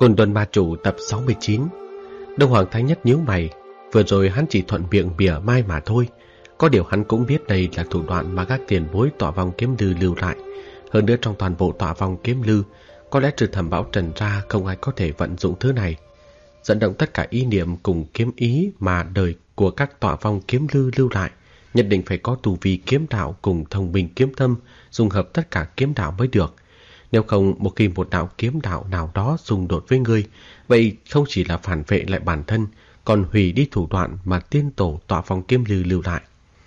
Côn Luân Ma Chủ tập 69. Đông Hoàng Thái Nhất nhíu mày. Vừa rồi hắn chỉ thuận miệng mỉa mai mà thôi. Có điều hắn cũng biết đây là thủ đoạn mà các tiền bối Tọa Vong Kiếm Lư lưu lại. Hơn nữa trong toàn bộ Tọa Vong Kiếm Lư, có lẽ trừ Thẩm Bảo Trần ra không ai có thể vận dụng thứ này. Dẫn động tất cả ý niệm cùng kiếm ý mà đời của các Tọa Vong Kiếm Lư lưu lại, nhất định phải có tu vi kiếm đạo cùng thông minh kiếm tâm, dung hợp tất cả kiếm đạo mới được. Nếu không, một khi một đạo kiếm đạo nào đó xung đột với ngươi, vậy không chỉ là phản vệ lại bản thân, còn hủy đi thủ đoạn mà tiên tổ Tọa Vong Kiếm Lư lưu lại.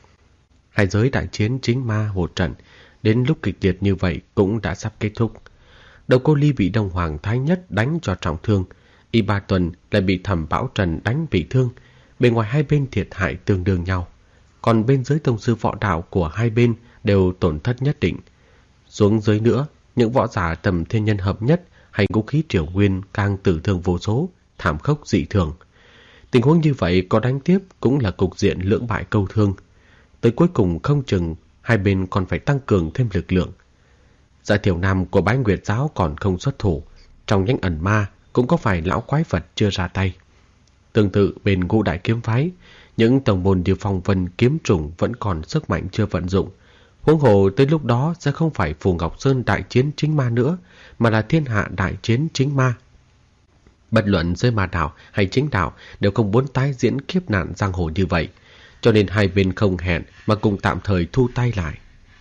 Hai giới đại chiến chính ma một trận, đến lúc kịch liệt như vậy cũng đã sắp kết thúc. Đầu cô Ly bị Đông Hoàng Thái Nhất đánh cho trọng thương, Y Ba Tuần lại bị Thẩm Bảo Trần đánh bị thương. Bên ngoài hai bên thiệt hại tương đương nhau, còn bên dưới tông sư võ đạo của hai bên đều tổn thất nhất định. Xuống dưới nữa, những võ giả tầm thiên nhân hợp nhất hay ngũ khí triều nguyên càng tử thương vô số, thảm khốc dị thường. Tình huống như vậy có đánh tiếp cũng là cục diện lưỡng bại câu thương. Tới cuối cùng không chừng hai bên còn phải tăng cường thêm lực lượng. Dạ Thiểu Nam của Bái Nguyệt Giáo còn không xuất thủ, trong nhánh ẩn ma cũng có phải lão quái vật chưa ra tay. Tương tự bên Ngũ Đại Kiếm Phái, những tổng môn như Phong Vân kiếm trùng vẫn còn sức mạnh chưa vận dụng. Huống hồ tới lúc đó sẽ không phải Phù Ngọc Sơn đại chiến chính ma nữa, mà là thiên hạ đại chiến chính ma. Bất luận giới ma đạo hay chính đạo đều không muốn tái diễn kiếp nạn giang hồ như vậy, cho nên hai bên không hẹn mà cùng tạm thời thu tay lại.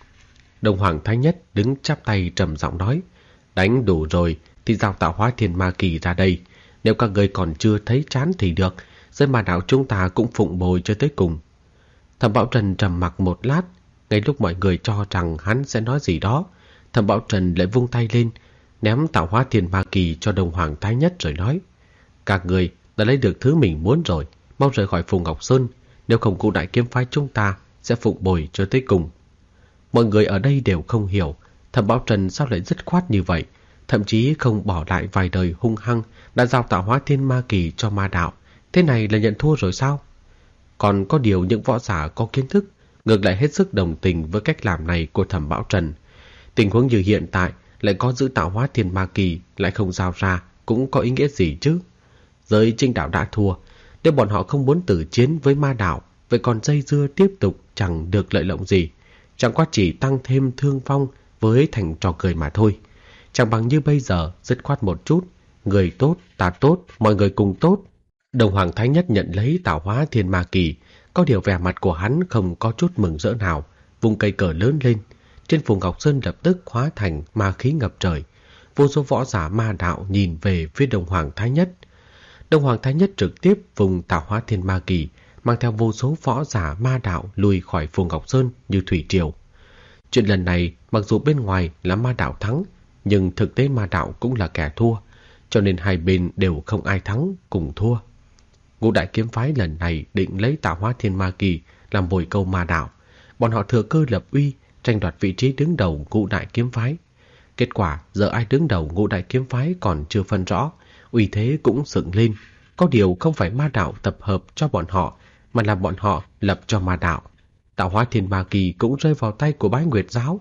Đông Hoàng Thái Nhất đứng chắp tay trầm giọng nói: đánh đủ rồi thì giao Tạo Hóa Thiên Ma Kỳ ra đây. Nếu các người còn chưa thấy chán thì được, giới ma đạo chúng ta cũng phụng bồi cho tới cùng. Thẩm Bảo Trần trầm mặc một lát. Ngay lúc mọi người cho rằng hắn sẽ nói gì đó, Thẩm Bảo Trần lại vung tay lên, ném Tạo Hóa Thiên Ma Kỳ cho Đông Hoàng Thái Nhất rồi nói: các người đã lấy được thứ mình muốn rồi, mau rời khỏi Phù Ngọc Sơn, nếu không Ngũ Đại Kiếm Phái chúng ta sẽ phụng bồi cho tới cùng. Mọi người ở đây đều không hiểu Thẩm Bảo Trần sao lại dứt khoát như vậy, thậm chí không bỏ lại vài đời hung hăng đã giao Tạo Hóa Thiên Ma Kỳ cho ma đạo. Thế này là nhận thua rồi sao? Còn có điều những võ giả có kiến thức ngược lại hết sức đồng tình với cách làm này của Thẩm Bảo Trần. Tình huống như hiện tại lại có giữ Tạo Hóa Thiên Ma Kỳ lại không giao ra cũng có ý nghĩa gì chứ? Giới chính đạo đã thua, nếu bọn họ không muốn tử chiến với ma đạo, vậy còn dây dưa tiếp tục chẳng được lợi lộc gì, chẳng qua chỉ tăng thêm thương vong với thành trò cười mà thôi. Chẳng bằng như bây giờ dứt khoát một chút, người tốt ta tốt, mọi người cùng tốt. Đông Hoàng Thái Nhất nhận lấy Tạo Hóa Thiên Ma Kỳ, có điều vẻ mặt của hắn không có chút mừng rỡ nào, vùng cây cờ lớn lên, trên Phù Ngọc Sơn lập tức hóa thành ma khí ngập trời. Vô số võ giả ma đạo nhìn về phía Đông Hoàng Thái Nhất. Đông Hoàng Thái Nhất trực tiếp vùng Tạo Hóa Thiên Ma Kỳ, mang theo vô số võ giả ma đạo lùi khỏi Phù Ngọc Sơn như thủy triều. Chuyện lần này mặc dù bên ngoài là ma đạo thắng, nhưng thực tế ma đạo cũng là kẻ thua, cho nên hai bên đều không ai thắng cùng thua. Ngũ Đại Kiếm Phái lần này định lấy Tạo Hóa Thiên Ma Kỳ làm bồi câu ma đạo, bọn họ thừa cơ lập uy, tranh đoạt vị trí đứng đầu Ngũ Đại Kiếm Phái. Kết quả giờ ai đứng đầu Ngũ Đại Kiếm Phái còn chưa phân rõ, uy thế cũng dựng lên. Có điều không phải ma đạo tập hợp cho bọn họ, mà là bọn họ lập cho ma đạo. Tạo Hóa Thiên Ma Kỳ cũng rơi vào tay của Bái Nguyệt Giáo.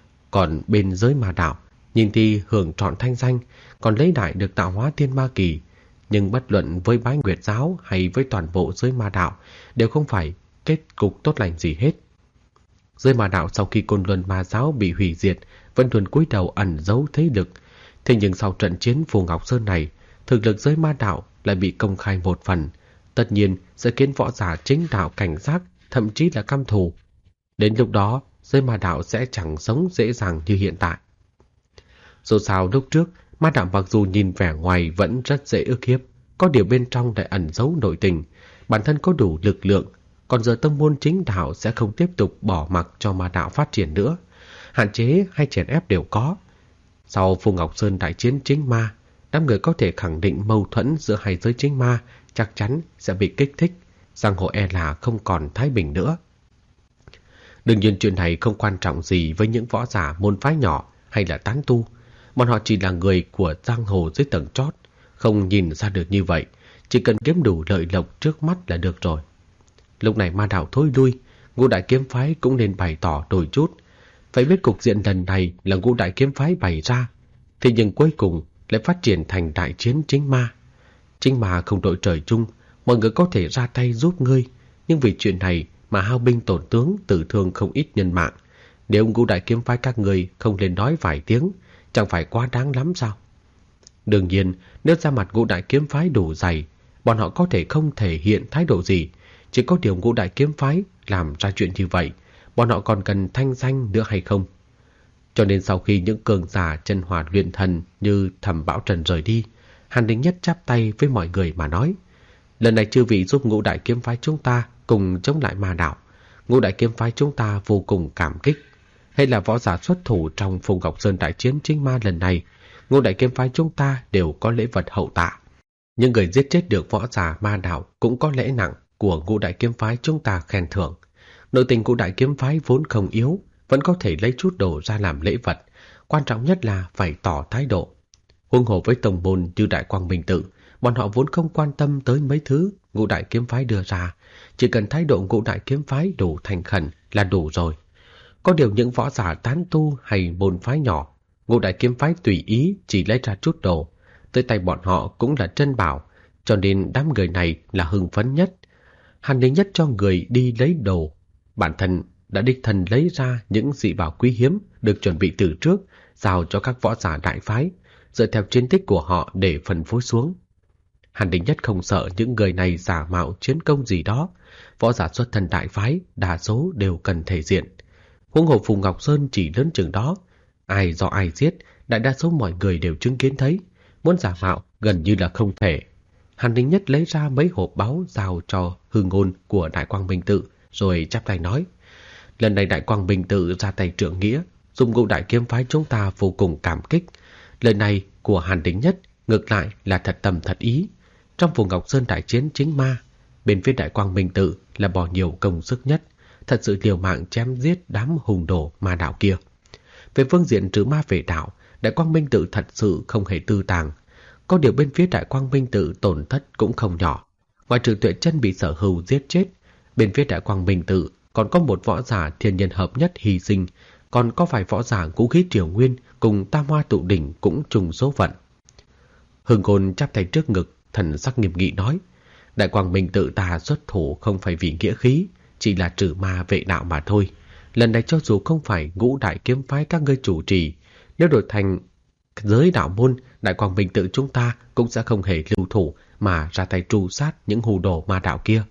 Còn bên giới ma đạo, nhìn thì hưởng trọn thanh danh, còn lấy đại được Tạo Hóa Thiên Ma Kỳ. Nhưng bất luận với Bái Nguyệt Giáo hay với toàn bộ giới ma đạo đều không phải kết cục tốt lành gì hết. Giới ma đạo sau khi Côn Luân Ma Giáo bị hủy diệt vẫn luôn cúi đầu ẩn giấu thế lực. Thế nhưng sau trận chiến Phù Ngọc Sơn này, thực lực giới ma đạo lại bị công khai một phần, tất nhiên sẽ khiến võ giả chính đạo cảnh giác, thậm chí là căm thù. Đến lúc đó, giới ma đạo sẽ chẳng sống dễ dàng như hiện tại. Dù sao lúc trước, ma đạo mặc dù nhìn vẻ ngoài vẫn rất dễ ức hiếp, có điều bên trong lại ẩn giấu nội tình, bản thân có đủ lực lượng, còn giờ tông môn chính đạo sẽ không tiếp tục bỏ mặc cho ma đạo phát triển nữa. Hạn chế hay chèn ép đều có. Sau Phù Ngọc Sơn đại chiến chính ma, đám người có thể khẳng định mâu thuẫn giữa hai giới chính ma chắc chắn sẽ bị kích thích, giang hồ e là không còn thái bình nữa. Đương nhiên chuyện này không quan trọng gì với những võ giả môn phái nhỏ hay là tán tu. Bọn họ chỉ là người của giang hồ dưới tầng chót, không nhìn ra được như vậy, chỉ cần kiếm đủ lợi lộc trước mắt là được rồi. Lúc này ma đạo thối lui, Ngũ Đại Kiếm Phái cũng nên bày tỏ đôi chút. Phải biết cục diện lần này là Ngũ Đại Kiếm Phái bày ra, thế nhưng cuối cùng lại phát triển thành đại chiến chính ma. Chính ma không đội trời chung, mọi người có thể ra tay giúp ngươi, nhưng vì chuyện này mà hao binh tổn tướng, tử thương không ít nhân mạng. Nếu Ngũ Đại Kiếm Phái các ngươi không lên nói vài tiếng, chẳng phải quá đáng lắm sao? Đương nhiên, nếu ra mặt Ngũ Đại Kiếm Phái đủ dày, bọn họ có thể không thể hiện thái độ gì. Chỉ có điều Ngũ Đại Kiếm Phái làm ra chuyện như vậy, bọn họ còn cần thanh danh nữa hay không? Cho nên sau khi những cường giả chân hỏa luyện thần như Thẩm Bảo Trần rời đi, Hàn Đình Nhất chắp tay với mọi người mà nói: lần này chư vị giúp Ngũ Đại Kiếm Phái chúng ta cùng chống lại ma đạo. Ngũ Đại Kiếm Phái chúng ta vô cùng cảm kích. Hay là võ giả xuất thủ trong Phùng Ngọc Sơn đại chiến chính ma lần này, Ngũ Đại Kiếm Phái chúng ta đều có lễ vật hậu tạ. Những người giết chết được võ giả ma đạo cũng có lễ nặng của Ngũ Đại Kiếm Phái chúng ta khen thưởng. Nội tình Ngũ Đại Kiếm Phái vốn không yếu, vẫn có thể lấy chút đồ ra làm lễ vật. Quan trọng nhất là phải tỏ thái độ. Huống hồ với tông môn như Đại Quang Minh Tự, bọn họ vốn không quan tâm tới mấy thứ Ngũ Đại Kiếm Phái đưa ra, chỉ cần thái độ Ngũ Đại Kiếm Phái đủ thành khẩn là đủ rồi. Có điều những võ giả tán tu hay môn phái nhỏ, Ngũ Đại Kiếm Phái tùy ý chỉ lấy ra chút đồ, tới tay bọn họ cũng là trân bảo, cho nên đám người này là hưng phấn nhất. Hàn Đình Nhất cho người đi lấy đồ, bản thân đã đích thân lấy ra những dị bảo quý hiếm được chuẩn bị từ trước, giao cho các võ giả đại phái, dựa theo chiến tích của họ để phân phối xuống. Hàn Đình Nhất không sợ những người này giả mạo chiến công gì đó, võ giả xuất thân đại phái đa số đều cần thể diện. Huống hồ Phùng Ngọc Sơn chỉ lớn chừng đó, ai do ai giết, đại đa số mọi người đều chứng kiến thấy, muốn giả mạo gần như là không thể. Hàn Đình Nhất lấy ra mấy hộp báu giao cho hư ngôn của Đại Quang Minh Tự, rồi chắp tay nói: lần này Đại Quang Minh Tự ra tay trượng nghĩa, giúp Ngũ Đại Kiếm Phái chúng ta vô cùng cảm kích. Lời này của Hàn Đình Nhất ngược lại là thật tâm thật ý. Trong Phùng Ngọc Sơn đại chiến chính ma, bên phía Đại Quang Minh Tự là bỏ nhiều công sức nhất, thật sự liều mạng chém giết đám hùng đồ ma đạo kia. Về phương diện trừ ma về đạo, Đại Quang Minh Tự thật sự không hề tư tàng. Có điều bên phía Đại Quang Minh Tự tổn thất cũng không nhỏ. Ngoài trừ Tuệ Chân bị Sở Hưu giết chết, bên phía Đại Quang Minh Tự còn có một võ giả thiên nhân hợp nhất hy sinh, còn có vài võ giả ngũ khí triều nguyên cùng Tam Hoa Tụ Đỉnh cũng trùng số phận. Hưng Ngôn chắp tay trước ngực, thần sắc nghiêm nghị nói: Đại Quang Minh Tự ta xuất thủ không phải vì nghĩa khí, chỉ là trừ ma vệ đạo mà thôi. Lần này cho dù không phải Ngũ Đại Kiếm Phái các ngươi chủ trì, nếu đổi thành giới đạo môn, Đại Quang Minh Tự chúng ta cũng sẽ không hề lưu thủ mà ra tay tru sát những hù đồ ma đạo kia.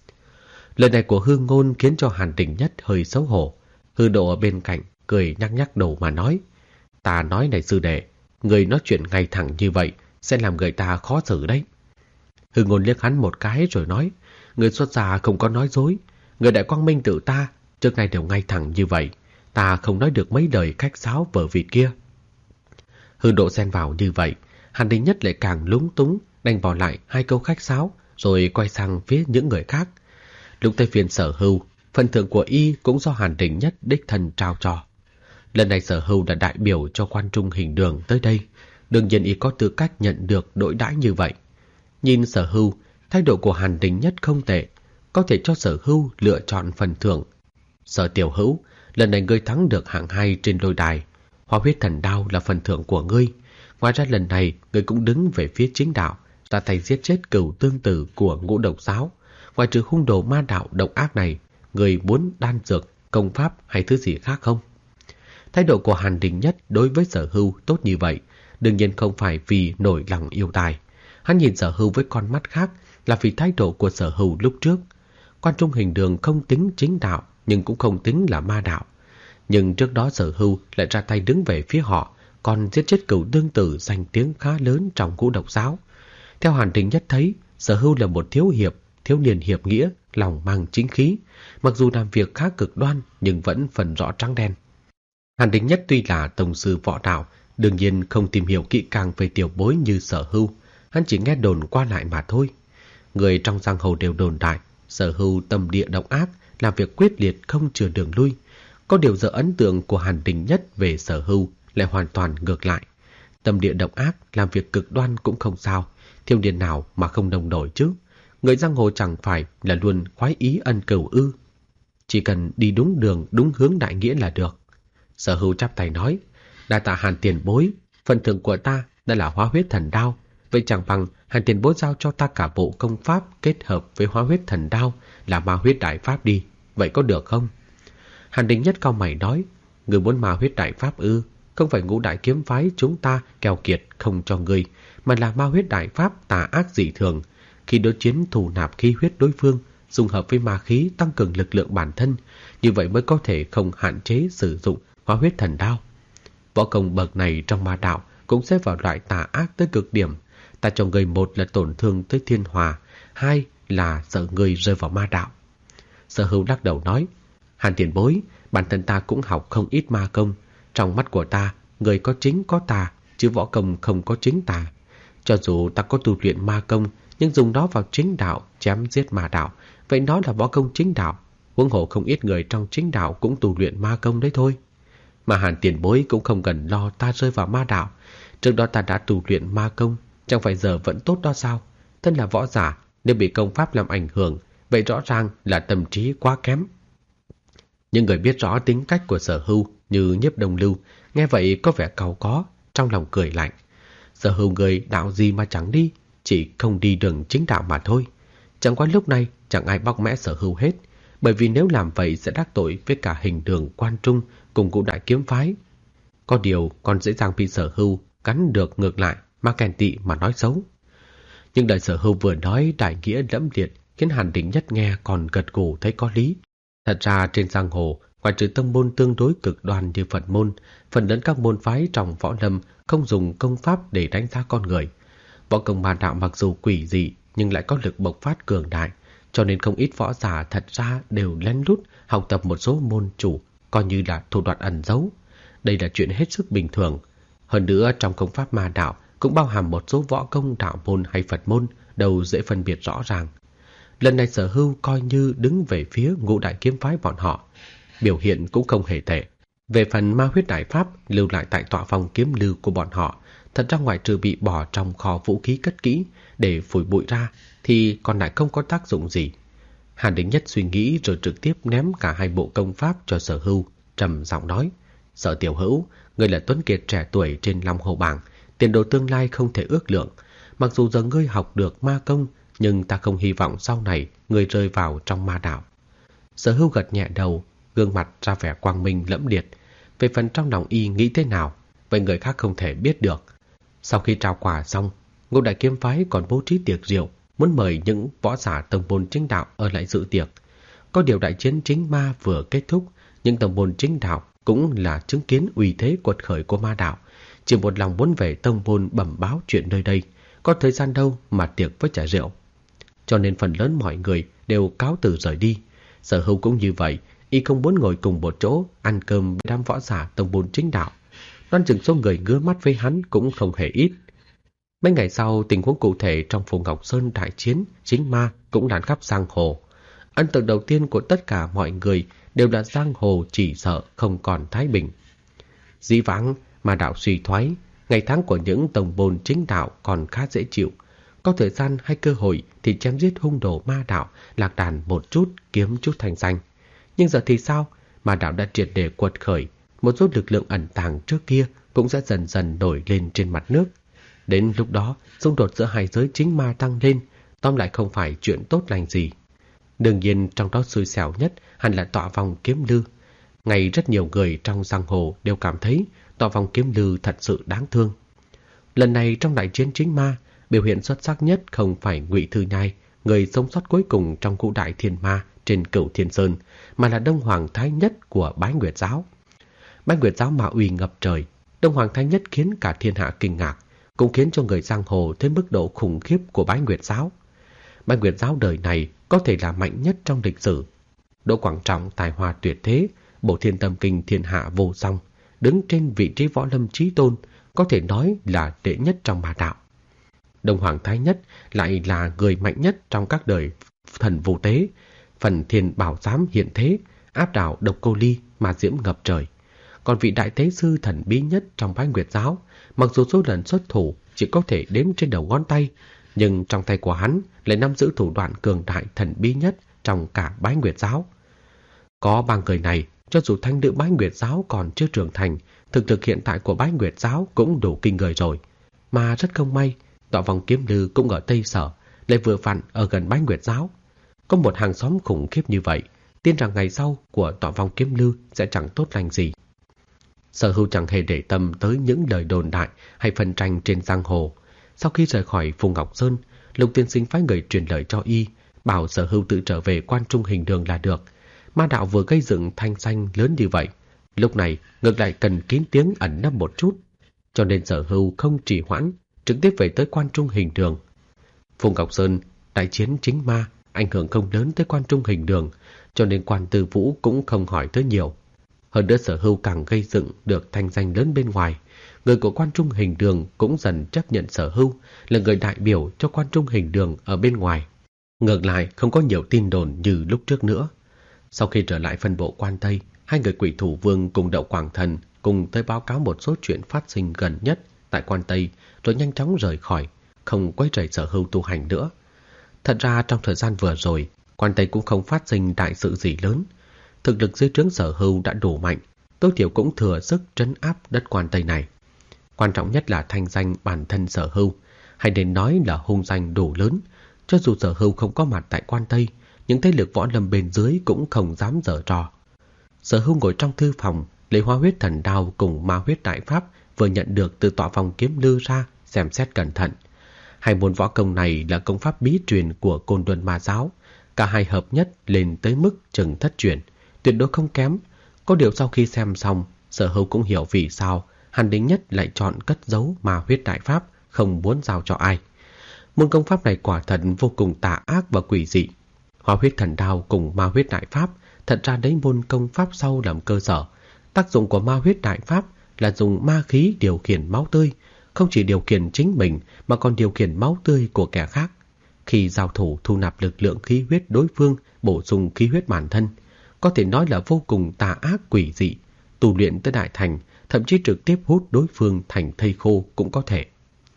Lời này của Hương Ngôn khiến cho Hàn Đình Nhất hơi xấu hổ. Hư Độ ở bên cạnh cười nhắc đầu mà nói: ta nói này sư đệ, người nói chuyện ngay thẳng như vậy sẽ làm người ta khó xử đấy. Hương Ngôn liếc hắn một cái rồi nói: người xuất gia không có nói dối, người Đại Quang Minh Tự ta trước nay đều ngay thẳng như vậy, ta không nói được mấy lời khách sáo vở vịt kia. Hư Độ xen vào như vậy, Hàn Đình Nhất lại càng lúng túng, đành bỏ lại hai câu khách sáo rồi quay sang phía những người khác. Lúc tới phiên Sở Hưu, phần thưởng của y cũng do Hàn Đình Nhất đích thân trao cho. Lần này Sở Hưu đã đại biểu cho quan trung hình đường tới đây, đương nhiên y có tư cách nhận được đối đãi như vậy. Nhìn Sở Hưu, thái độ của Hàn Đình Nhất không tệ, có thể cho Sở Hưu lựa chọn phần thưởng. Sở Tiểu Hữu, lần này ngươi thắng được hạng 2 trên lôi đài, Hóa Huyết Thần Đao là phần thưởng của ngươi. Ngoài ra lần này ngươi cũng đứng về phía chính đạo, ra tay giết chết cửu tương tử của Ngũ Độc Giáo. Ngoài trừ hung đồ ma đạo độc ác này, người muốn đan dược, công pháp hay thứ gì khác không? Thái độ của Hàn Đình Nhất đối với Sở Hưu tốt như vậy, đương nhiên không phải vì nổi lòng yêu tài. Hắn nhìn Sở Hưu với con mắt khác là vì thái độ của Sở Hưu lúc trước. Quan trung hình đường không tính chính đạo, nhưng cũng không tính là ma đạo. Nhưng trước đó Sở Hưu lại ra tay đứng về phía họ, còn giết chết cửu tương tử danh tiếng khá lớn trong Ngũ Độc Giáo. Theo Hàn Đình Nhất thấy, Sở Hưu là một thiếu niên hiệp nghĩa, lòng mang chính khí, mặc dù làm việc khá cực đoan nhưng vẫn phần rõ trắng đen. Hàn Đình Nhất tuy là tổng sư võ đạo, đương nhiên không tìm hiểu kỹ càng về tiểu bối như Sở Hưu, hắn chỉ nghe đồn qua lại mà thôi. Người trong giang hồ đều đồn đại, Sở Hưu tâm địa độc ác, làm việc quyết liệt không chừa đường lui. Có điều giờ ấn tượng của Hàn Đình Nhất về Sở Hưu lại hoàn toàn ngược lại. Tâm địa độc ác, làm việc cực đoan cũng không sao, thiếu niên nào mà không đồng đội chứ. Người giang hồ chẳng phải là luôn khoái ý ân cửu ư? Chỉ cần đi đúng đường, đúng hướng đại nghĩa là được. Sở Hưu chắp tay nói: đa tạ Hàn tiền bối, phần thưởng của ta đã là hóa huyết thần đao. Vậy chẳng bằng Hàn tiền bối giao cho ta cả bộ công pháp kết hợp với hóa huyết thần đao là ma huyết đại pháp đi. Vậy có được không? Hàn Đình Nhất cau mày nói, người muốn ma huyết đại pháp ư? Không phải Ngũ Đại kiếm phái chúng ta keo kiệt không cho người, mà là ma huyết đại pháp tà ác dị thường. Khi đối chiến thù nạp khí huyết đối phương, dung hợp với ma khí tăng cường lực lượng bản thân, như vậy mới có thể không hạn chế sử dụng hóa huyết thần đao. Võ công bậc này trong ma đạo cũng xếp vào loại tà ác tới cực điểm. Ta cho người, một là tổn thương tới thiên hòa, hai là sợ người rơi vào ma đạo. Sở Hữu lắc đầu nói, Hàn tiền bối, bản thân ta cũng học không ít ma công. Trong mắt của ta, người có chính có tà, chứ võ công không có chính tà. Cho dù ta có tu luyện ma công, nhưng dùng đó vào chính đạo, chém giết ma đạo, vậy nó là võ công chính đạo. Huống hồ không ít người trong chính đạo cũng tu luyện ma công đấy thôi. Mà Hàn tiền bối cũng không cần lo ta rơi vào ma đạo. Trước đó ta đã tu luyện ma công, chẳng phải giờ vẫn tốt đó sao? Thân là võ giả, nếu bị công pháp làm ảnh hưởng, vậy rõ ràng là tâm trí quá kém. Nhưng người biết rõ tính cách của Sở Hưu như Nhiếp Đông Lưu, nghe vậy có vẻ cau có, trong lòng cười lạnh. Sở Hưu người đạo gì mà chẳng đi, chỉ không đi đường chính đạo mà thôi. Chẳng qua lúc này chẳng ai bóc mẽ Sở Hưu hết, bởi vì nếu làm vậy sẽ đắc tội với cả Hình Đường, Quan Trung cùng Ngũ Đại kiếm phái. Có điều còn dễ dàng bị Sở Hưu cắn được ngược lại mà ghen tị mà nói xấu. Nhưng đời Sở Hưu vừa nói đại nghĩa lẫm liệt khiến Hàn Đình Nhất nghe còn gật gù thấy có lý. Thật ra trên giang hồ, ngoài trừ tông môn tương đối cực đoan như Phật môn, phần lớn các môn phái trong võ lâm không dùng công pháp để đánh giá con người. Võ công ma đạo mặc dù quỷ dị nhưng lại có lực bộc phát cường đại, cho nên không ít võ giả thật ra đều lén lút học tập một số môn chủ, coi như là thủ đoạn ẩn giấu. Đây là chuyện hết sức bình thường. Hơn nữa trong công pháp ma đạo cũng bao hàm một số võ công đạo môn hay Phật môn đâu dễ phân biệt rõ ràng. Lần này Sở Hưu coi như đứng về phía Ngũ Đại kiếm phái bọn họ, biểu hiện cũng không hề tệ. Về phần ma huyết đại pháp lưu lại tại tọa phòng kiếm lưu của bọn họ, thật ra ngoại trừ bị bỏ trong kho vũ khí cất kỹ để phủi bụi ra thì còn lại không có tác dụng gì. Hàn Đình Nhất suy nghĩ rồi trực tiếp ném cả hai bộ công pháp cho Sở Hưu, trầm giọng nói, Sở tiểu hữu, ngươi là tuấn kiệt trẻ tuổi trên Long Hồ bảng, tiền đồ tương lai không thể ước lượng. Mặc dù giờ ngươi học được ma công, nhưng ta không hy vọng sau này ngươi rơi vào trong ma đạo. Sở Hưu gật nhẹ đầu, gương mặt ra vẻ quang minh lẫm liệt. Về phần trong lòng y nghĩ thế nào, vậy người khác không thể biết được. Sau khi trao quà xong, Ngũ Đại kiếm phái còn bố trí tiệc rượu, muốn mời những võ giả tông môn chính đạo ở lại dự tiệc. Có điều đại chiến chính ma vừa kết thúc, những tông môn chính đạo cũng là chứng kiến uy thế quật khởi của ma đạo, chỉ một lòng muốn về tông môn bẩm báo chuyện nơi đây, có thời gian đâu mà tiệc với trà rượu. Cho nên phần lớn mọi người đều cáo từ rời đi. Sở Hưu cũng như vậy, y không muốn ngồi cùng một chỗ ăn cơm với đám võ giả tông môn chính đạo. Đoán chừng số người ngứa mắt với hắn cũng không hề ít. Mấy ngày sau, tình huống cụ thể trong Phù Ngọc Sơn đại chiến chính ma cũng lan khắp giang hồ. Ấn tượng đầu tiên của tất cả mọi người đều là giang hồ chỉ sợ không còn thái bình. Dĩ vãng, ma đạo suy thoái, ngày tháng của những tông môn chính đạo còn khá dễ chịu. Có thời gian hay cơ hội thì chém giết hung đồ ma đạo, lạc đàn một chút, kiếm chút thành danh. Nhưng giờ thì sao? Ma đạo đã triệt để quật khởi, một số lực lượng ẩn tàng trước kia cũng sẽ dần dần nổi lên trên mặt nước. Đến lúc đó, xung đột giữa hai giới chính ma tăng lên, tóm lại không phải chuyện tốt lành gì. Đương nhiên trong đó xui xẻo nhất hẳn là tọa vòng kiếm lư. Ngày rất nhiều người trong giang hồ đều cảm thấy tọa vòng kiếm lư thật sự đáng thương. Lần này trong đại chiến chính ma, biểu hiện xuất sắc nhất không phải Ngụy Thư Nhai, người sống sót cuối cùng trong Ngũ Đại thiên ma trên Cửu Thiên Sơn, mà là Đông Hoàng Thái Nhất của Bái Nguyệt giáo. Bái Nguyệt giáo ma uy ngập trời, Đông Hoàng Thái Nhất khiến cả thiên hạ kinh ngạc, cũng khiến cho người giang hồ thấy mức độ khủng khiếp của Bái Nguyệt giáo. Bái Nguyệt giáo đời này có thể là mạnh nhất trong lịch sử. Đỗ Quảng Trọng tài hoa tuyệt thế, bộ Thiên Tâm Kinh thiên hạ vô song, đứng trên vị trí võ lâm chí tôn, có thể nói là đệ nhất trong ma đạo. Đông Hoàng Thái Nhất lại là người mạnh nhất trong các đời thần Vũ Tế, Phần Thiên Bảo Giám hiện thế, áp đảo Độc Cô Ly mà diễm ngập trời. Còn vị đại tế sư thần bí nhất trong Bái Nguyệt giáo, mặc dù số lần xuất thủ chỉ có thể đếm trên đầu ngón tay, nhưng trong tay của hắn lại nắm giữ thủ đoạn cường đại thần bí nhất trong cả Bái Nguyệt giáo. Có ba người này, cho dù thanh nữ Bái Nguyệt giáo còn chưa trưởng thành, thực lực hiện tại của Bái Nguyệt giáo cũng đủ kinh người rồi. Mà rất không may, tọa vòng kiếm lư cũng ở Tây Sở, lại vừa vặn ở gần Bái Nguyệt Giáo. Có một hàng xóm khủng khiếp như vậy, tin rằng ngày sau của tọa vòng kiếm lư sẽ chẳng tốt lành gì. Sở Hưu chẳng hề để tâm tới những lời đồn đại hay phân tranh trên giang hồ. Sau khi rời khỏi Phù Ngọc Sơn, Lục tiên sinh phái người truyền lời cho y, bảo Sở Hưu tự trở về Quan Trung Hình Đường là được. Ma đạo vừa gây dựng thanh danh lớn như vậy, lúc này ngược lại cần kín tiếng ẩn nấp một chút, cho nên Sở Hưu không trì hoãn, trực tiếp về tới Quan Trung Hình Đường. Phù Ngọc Sơn đại chiến chính ma, ảnh hưởng không lớn tới Quan Trung Hình Đường, cho nên Quan Tư Vũ cũng không hỏi tới nhiều. Hơn nữa Sở Hưu càng gây dựng được thanh danh lớn bên ngoài, người của Quan Trung Hình Đường cũng dần chấp nhận Sở Hưu là người đại biểu cho Quan Trung Hình Đường ở bên ngoài. Ngược lại không có nhiều tin đồn như lúc trước nữa. Sau khi trở lại phân bộ Quan Tây, hai người Quỷ Thủ Vương cùng Đậu Quảng Thần cùng tới báo cáo một số chuyện phát sinh gần nhất tại Quan Tây, rồi nhanh chóng rời khỏi, không quấy rầy Sở Hưu tu hành nữa. Thật ra trong thời gian vừa rồi, Quan Tây cũng không phát sinh đại sự gì lớn. Thực lực dưới trướng Sở Hưu đã đủ mạnh, tối thiểu cũng thừa sức trấn áp đất Quan Tây này. Quan trọng nhất là thanh danh bản thân Sở Hưu, hay nên nói là hung danh đủ lớn. Cho dù Sở Hưu không có mặt tại Quan Tây, những thế lực võ lâm bên dưới cũng không dám giở trò. Sở Hưu ngồi trong thư phòng, lấy Hóa Huyết Thần Đao cùng Ma Huyết Đại Pháp vừa nhận được từ tọa vòng kiếm lư ra, xem xét cẩn thận. Hai môn võ công này là công pháp bí truyền của Côn Luân Ma Giáo, cả hai hợp nhất lên tới mức chừng thất truyền, tuyệt đối không kém. Có điều sau khi xem xong, Sở Hưu cũng hiểu vì sao Hàn Đính Nhất lại chọn cất giấu Ma Huyết Đại Pháp, không muốn giao cho ai. Môn công pháp này quả thật vô cùng tà ác và quỷ dị. Hóa Huyết Thần Đao cùng Ma Huyết Đại Pháp thật ra lấy môn công pháp sau làm cơ sở. Tác dụng của Ma Huyết Đại Pháp là dùng ma khí điều khiển máu tươi, không chỉ điều khiển chính mình mà còn điều khiển máu tươi của kẻ khác. Khi giao thủ thu nạp lực lượng khí huyết đối phương, bổ sung khí huyết bản thân, có thể nói là vô cùng tà ác quỷ dị. Tu luyện tới đại thành, thậm chí trực tiếp hút đối phương thành thây khô cũng có thể.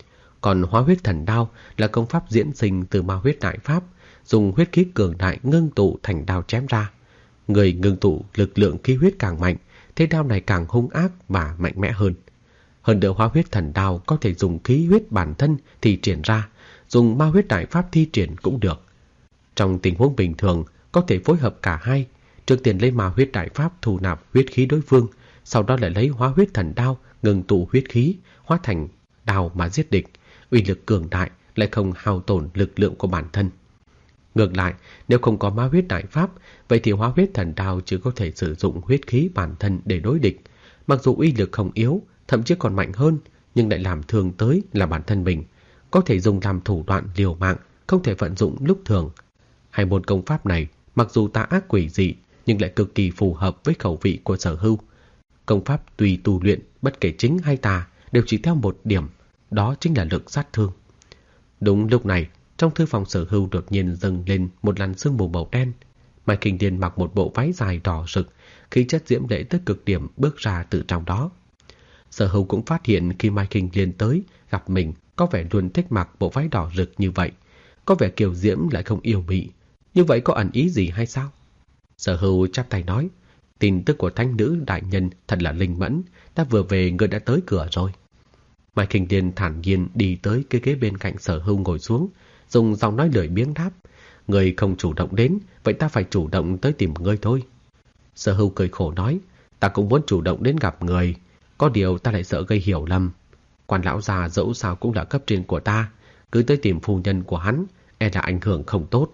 Còn Hóa Huyết Thần Đao là công pháp diễn sinh từ Ma Huyết Đại Pháp, dùng huyết khí cường đại ngưng tụ thành đao chém ra. Người ngưng tụ lực lượng khí huyết càng mạnh, thế đao này càng hung ác và mạnh mẽ hơn. Hơn nữa Hóa Huyết Thần Đao có thể dùng khí huyết bản thân thi triển ra, dùng Ma Huyết Đại Pháp thi triển cũng được. Trong tình huống bình thường, có thể phối hợp cả hai, trước tiên lấy Ma Huyết Đại Pháp thu nạp huyết khí đối phương, sau đó lại lấy Hóa Huyết Thần Đao ngưng tụ huyết khí, hóa thành đao mà giết địch. Uy lực cường đại lại không hao tổn lực lượng của bản thân. Ngược lại, nếu không có Ma Huyết Đại Pháp, vậy thì Hóa Huyết Thần Đao chỉ có thể sử dụng huyết khí bản thân để đối địch. Mặc dù uy lực không yếu, thậm chí còn mạnh hơn, nhưng lại làm thương tới là bản thân mình, có thể dùng làm thủ đoạn liều mạng, không thể vận dụng lúc thường. Hai môn công pháp này, mặc dù tà ác quỷ dị, nhưng lại cực kỳ phù hợp với khẩu vị của Sở Hưu. Công pháp tùy tu luyện, bất kể chính hay tà, đều chỉ theo một điểm, đó chính là lực sát thương. Đúng lúc này, trong thư phòng Sở Hưu đột nhiên dâng lên một làn sương mù màu đen. Mai Kinh Điền mặc một bộ váy dài đỏ rực, khí chất diễm lệ tới cực điểm bước ra từ trong đó. Sở Hưu cũng phát hiện khi Mai Kinh Điền tới gặp mình có vẻ luôn thích mặc bộ váy đỏ rực như vậy, có vẻ kiều diễm lại không yêu mị. Như vậy có ẩn ý gì hay sao? Sở Hưu chắp tay nói, tin tức của thánh nữ đại nhân thật là linh mẫn, ta vừa về người đã tới cửa rồi. Mai Kinh Điền thản nhiên đi tới cái ghế bên cạnh Sở Hưu ngồi xuống, dùng giọng nói lười biếng đáp, người không chủ động đến, vậy ta phải chủ động tới tìm ngươi thôi. Sở Hưu cười khổ nói, ta cũng muốn chủ động đến gặp người, có điều ta lại sợ gây hiểu lầm. Quan lão già dẫu sao cũng là cấp trên của ta, cứ tới tìm phu nhân của hắn, e là ảnh hưởng không tốt.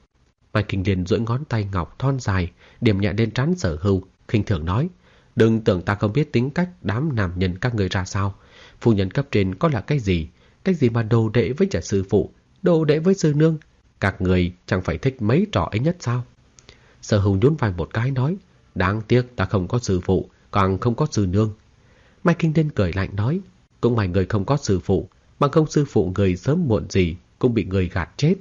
Mai Kinh Điền duỗi ngón tay ngọc thon dài, điểm nhẹ lên trán Sở Hưu, khinh thường nói, đừng tưởng ta không biết tính cách đám nam nhân các người ra sao. Phu nhân cấp trên có là cái gì mà đồ đệ với cả sư phụ, đồ đệ với sư nương, các người chẳng phải thích mấy trò ấy nhất sao? Sở Hưu nhún vai một cái nói, đáng tiếc ta không có sư phụ, còn không có sư nương. Mai Kinh Điền cười lạnh nói, cũng may người không có sư phụ, bằng không sư phụ người sớm muộn gì cũng bị người gạt chết.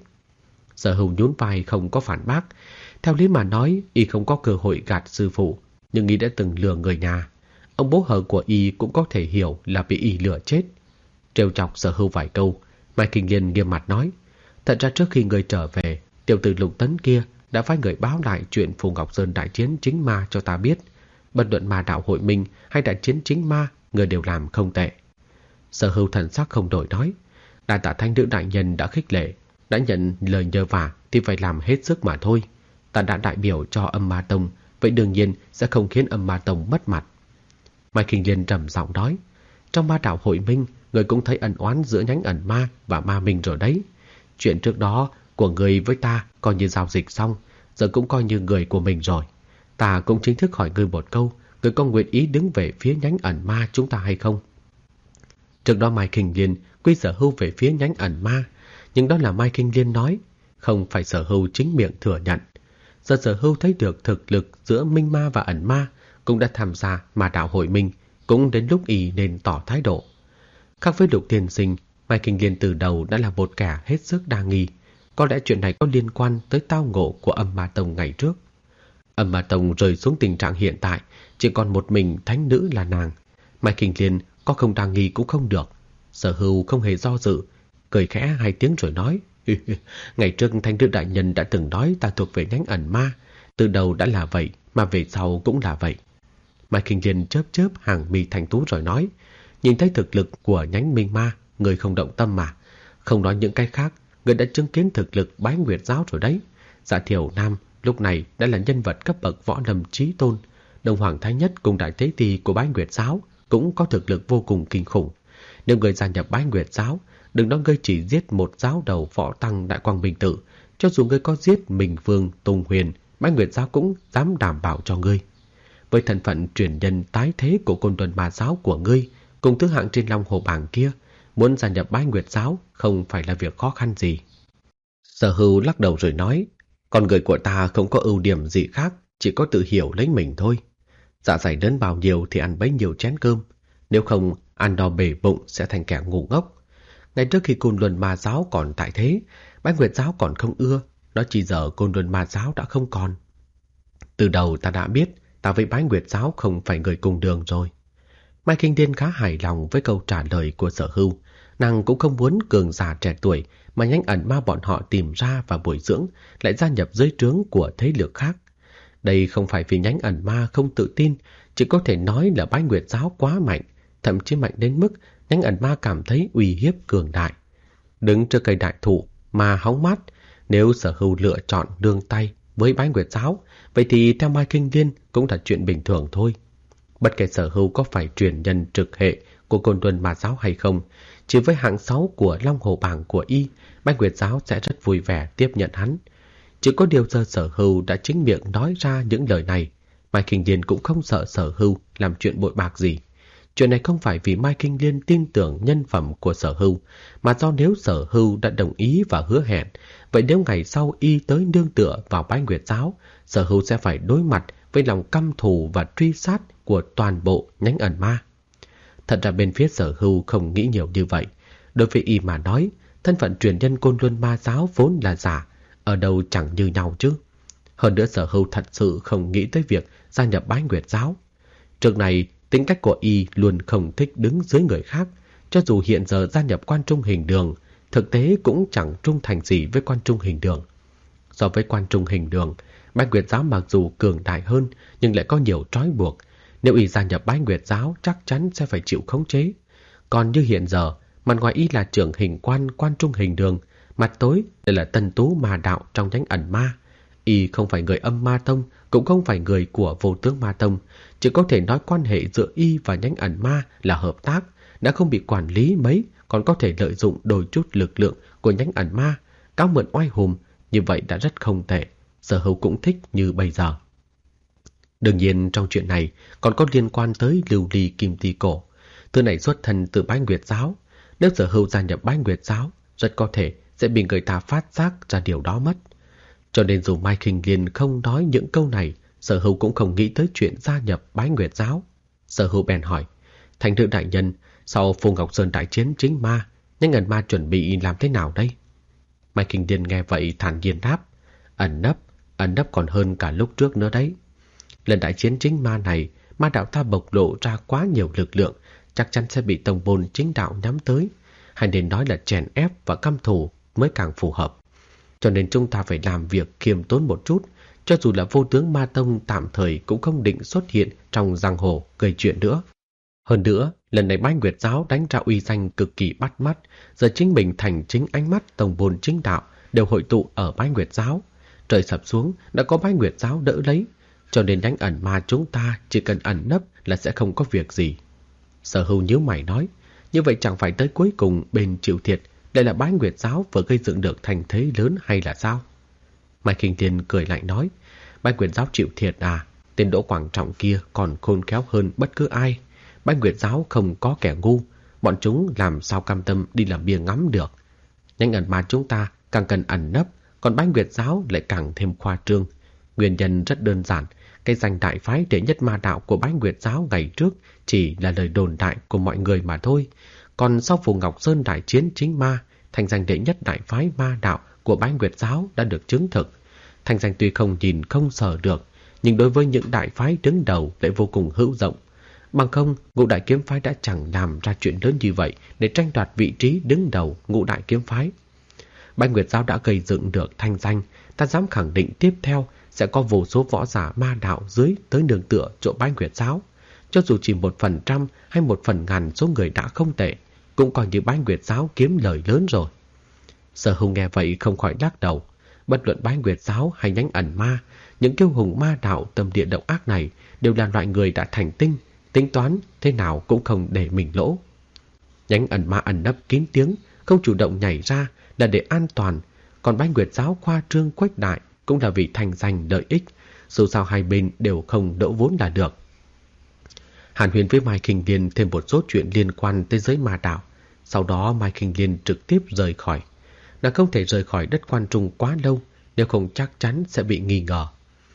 Sở Hưu nhún vai không có phản bác. Theo lý mà nói, y không có cơ hội gạt sư phụ, nhưng y đã từng lừa người nhà. Ông bố hờ của y cũng có thể hiểu là bị y lừa chết. Trêu chọc Sở Hưu vài câu, Mai Kinh Liên nghiêm mặt nói, thật ra trước khi người trở về, tiểu tử Lục Tấn kia đã phái người báo lại chuyện Phù Ngọc Sơn đại chiến chính ma cho ta biết. Bất luận ma đạo hội minh hay đại chiến chính ma, người đều làm không tệ. Sở Hưu thần sắc không đổi nói: Đa tạ Thánh nữ đại nhân đã khích lệ, đã nhận lời nhờ vả thì phải làm hết sức mà thôi. Ta đã đại biểu cho Âm Ma Tông, vậy đương nhiên sẽ không khiến Âm Ma Tông mất mặt. Mai Kinh Liên trầm giọng nói: Trong ma đạo hội minh, người cũng thấy ân oán giữa nhánh ẩn ma và ma minh rồi đấy. Chuyện trước đó của người với ta coi như giao dịch xong, giờ cũng coi như người của mình rồi. Ta cũng chính thức hỏi ngươi một câu, ngươi có nguyện ý đứng về phía nhánh ẩn ma chúng ta hay không? Trước đó Mai Kinh Liên quy Sở Hưu về phía nhánh ẩn ma, nhưng đó là Mai Kinh Liên nói, không phải Sở Hưu chính miệng thừa nhận. Giờ Sở Hưu thấy được thực lực giữa minh ma và ẩn ma, cũng đã tham gia ma đạo hội minh, cũng đến lúc y nên tỏ thái độ. Khác với Lục tiên sinh, Mai Kinh Liên từ đầu đã là một kẻ hết sức đa nghi. Có lẽ chuyện này có liên quan tới tao ngộ của Âm Ma Tông ngày trước. Âm Ma Tông rơi xuống tình trạng hiện tại, chỉ còn một mình thánh nữ là nàng. Mai Kinh Liên có không đa nghi cũng không được. Sở Hưu không hề do dự, cười khẽ 2 tiếng rồi nói: Ngày trước Thánh nữ đại nhân đã từng nói ta thuộc về nhánh ẩn ma, từ đầu đã là vậy, mà về sau cũng là vậy. Mai Kinh Liên chớp chớp hàng mi thành tú rồi nói: Nhìn thấy thực lực của nhánh minh ma, người không động tâm mà. Không nói những cái khác, người đã chứng kiến thực lực Bái Nguyệt giáo rồi đấy. Dạ Thiểu Nam lúc này đã là nhân vật cấp bậc võ lâm chí tôn. Đông Hoàng Thái Nhất cùng Đại Tế Ti của Bái Nguyệt giáo cũng có thực lực vô cùng kinh khủng. Nếu người gia nhập Bái Nguyệt giáo, đừng nói ngươi chỉ giết một giáo đầu võ tăng Đại Quang Minh Tự, cho dù ngươi có giết Minh Vương Tùng Huyền, Bái Nguyệt giáo cũng dám đảm bảo cho ngươi. Với thân phận truyền nhân tái thế của Côn Luân Ma giáo của ngươi, cùng thứ hạng trên Long Hồ bảng kia, muốn gia nhập Bái Nguyệt giáo không phải là việc khó khăn gì. Sở Hưu lắc đầu rồi nói: Con người của ta không có ưu điểm gì khác, chỉ có tự hiểu lấy mình thôi. Dạ dày lớn bao nhiêu thì ăn bấy nhiêu chén cơm, nếu không ăn no bể bụng sẽ thành kẻ ngu ngốc. Ngay trước khi Côn Luân Ma giáo còn tại thế, Bái Nguyệt giáo còn không ưa, đó chỉ giờ Côn Luân Ma giáo đã không còn. Từ đầu ta đã biết ta với Bái Nguyệt giáo không phải người cùng đường rồi. Mai Kinh Liên khá hài lòng với câu trả lời của Sở Hưu. Nàng cũng không muốn cường giả trẻ tuổi mà nhánh ẩn ma bọn họ tìm ra và bồi dưỡng lại gia nhập dưới trướng của thế lực khác. Đây không phải vì nhánh ẩn ma không tự tin, chỉ có thể nói là Bái Nguyệt giáo quá mạnh, thậm chí mạnh đến mức nhánh ẩn ma cảm thấy uy hiếp cường đại. Đứng trước cây đại thụ mà hóng mát, nếu Sở Hưu lựa chọn nương tay với Bái Nguyệt giáo, vậy thì theo Mai Kinh Liên cũng là chuyện bình thường thôi. Bất kể Sở Hưu có phải truyền nhân trực hệ của Côn Luân Ma giáo hay không, chỉ với hạng 6 của Long Hồ bảng của y, Bái Nguyệt giáo sẽ rất vui vẻ tiếp nhận hắn. Chỉ có điều giờ Sở Hưu đã chính miệng nói ra những lời này, Mai Kinh Liên cũng không sợ Sở Hưu làm chuyện bội bạc gì. Chuyện này không phải vì Mai Kinh Liên tin tưởng nhân phẩm của Sở Hưu, mà do nếu Sở Hưu đã đồng ý và hứa hẹn, vậy nếu ngày sau y tới nương tựa vào Bái Nguyệt giáo, Sở Hưu sẽ phải đối mặt với lòng căm thù và truy sát của toàn bộ nhánh ẩn ma. Thật ra bên phía Sở Hưu không nghĩ nhiều như vậy. Đối với y mà nói, thân phận truyền nhân Côn Luân Ma giáo vốn là giả, ở đâu chẳng như nhau chứ. Hơn nữa Sở Hưu thật sự không nghĩ tới việc gia nhập Bái Nguyệt giáo. Trước này, tính cách của y luôn không thích đứng dưới người khác, cho dù hiện giờ gia nhập Quan Trung Hình Đường, thực tế cũng chẳng trung thành gì với Quan Trung Hình Đường. So với Quan Trung Hình Đường, Bái Nguyệt giáo mặc dù cường đại hơn nhưng lại có nhiều trói buộc. Nếu y gia nhập Bái Nguyệt giáo chắc chắn sẽ phải chịu khống chế. Còn như hiện giờ, mặt ngoài y là trưởng hình quan Quan Trung Hình Đường, mặt tối đây là tân tú ma đạo trong nhánh ẩn ma. Y không phải người Âm Ma Tông, cũng không phải người của Vô Tướng Ma Tông, chỉ có thể nói quan hệ giữa y và nhánh ẩn ma là hợp tác, đã không bị quản lý mấy, còn có thể lợi dụng đôi chút lực lượng của nhánh ẩn ma, cáo mượn oai hùng, như vậy đã rất không tệ. Sở Hưu cũng thích như bây giờ. Đương nhiên trong chuyện này còn có liên quan tới lưu ly kim ti cổ. Thứ này xuất thân từ Bái Nguyệt giáo. Nếu Sở Hưu gia nhập Bái Nguyệt giáo, rất có thể sẽ bị người ta phát giác ra điều đó mất. Cho nên dù Mai Kinh Liên không nói những câu này, Sở Hưu cũng không nghĩ tới chuyện gia nhập Bái Nguyệt giáo. Sở Hưu bèn hỏi: Thành nữ đại nhân, sau Phù Ngọc Sơn đại chiến chính ma, nhánh ẩn ma chuẩn bị làm thế nào đây? Mai Kinh Liên nghe vậy thản nhiên đáp: Ẩn nấp còn hơn cả lúc trước nữa đấy. Lần đại chiến chính ma này, ma đạo ta bộc lộ ra quá nhiều lực lượng, chắc chắn sẽ bị tông môn chính đạo nhắm tới. Hay nên nói là chèn ép và căm thù mới càng phù hợp. Cho nên chúng ta phải làm việc khiêm tốn một chút, cho dù là Vô Tướng Ma Tông tạm thời cũng không định xuất hiện trong giang hồ gây chuyện nữa. Hơn nữa, Lần này Bái Nguyệt giáo đánh ra uy danh cực kỳ bắt mắt, giờ chính mình thành chính ánh mắt tông môn chính đạo đều hội tụ ở Bái Nguyệt giáo. Trời sập xuống đã có Bái Nguyệt giáo đỡ lấy, cho nên đánh ẩn ma chúng ta chỉ cần ẩn nấp là sẽ không có việc gì. Sở Hưu nhíu mày nói, như vậy chẳng phải tới cuối cùng bên chịu thiệt đây là Bái Nguyệt giáo vừa gây dựng được thành thế lớn hay là sao? Mai Kinh Thiên cười lạnh nói, Bái Nguyệt giáo chịu thiệt à? Tên Đỗ Quảng Trọng kia còn khôn khéo hơn bất cứ ai. Bái Nguyệt giáo không có kẻ ngu, bọn chúng làm sao cam tâm đi làm bia ngắm được. Nhanh ẩn ma chúng ta càng cần ẩn nấp, còn Bái Nguyệt giáo lại càng thêm khoa trương. Nguyên nhân rất đơn giản, cái danh đại phái đệ nhất ma đạo của Bái Nguyệt giáo ngày trước chỉ là lời đồn đại của mọi người mà thôi. Còn sau Phù Ngọc Sơn đại chiến chính ma, thành danh đệ nhất đại phái ma đạo của Bái Nguyệt giáo đã được chứng thực. Thành danh tuy không nhìn không sờ được, nhưng đối với những đại phái đứng đầu lại vô cùng hữu rộng. Bằng không, Ngũ Đại Kiếm Phái đã chẳng làm ra chuyện lớn như vậy để tranh đoạt vị trí đứng đầu Ngũ Đại Kiếm Phái. Bái Nguyệt giáo đã gây dựng được thanh danh, ta dám khẳng định tiếp theo sẽ có vô số võ giả ma đạo dưới tới nương tựa chỗ Bái Nguyệt giáo. Cho dù chỉ 1% hay 1/1000 số người đã không tệ, cũng coi như Bái Nguyệt giáo kiếm lời lớn rồi. Sở Hùng nghe vậy không khỏi lắc đầu. Bất luận Bái Nguyệt giáo hay nhánh ẩn ma, những kiêu hùng ma đạo tâm địa độc ác này đều là loại người đã thành tinh, tính toán thế nào cũng không để mình lỗ. Nhánh ẩn ma ẩn nấp kín tiếng, không chủ động nhảy ra là để an toàn, còn Bái Nguyệt giáo khoa trương khuếch đại cũng là vì thành danh lợi ích, dù sao hai bên đều không đỡ vốn là được. Hàn Huyền với Mai Kinh Liên thêm một số chuyện liên quan tới giới ma đạo, sau đó Mai Kinh Liên trực tiếp rời khỏi. Nàng không thể rời khỏi đất Quan Trung quá lâu, nếu không chắc chắn sẽ bị nghi ngờ.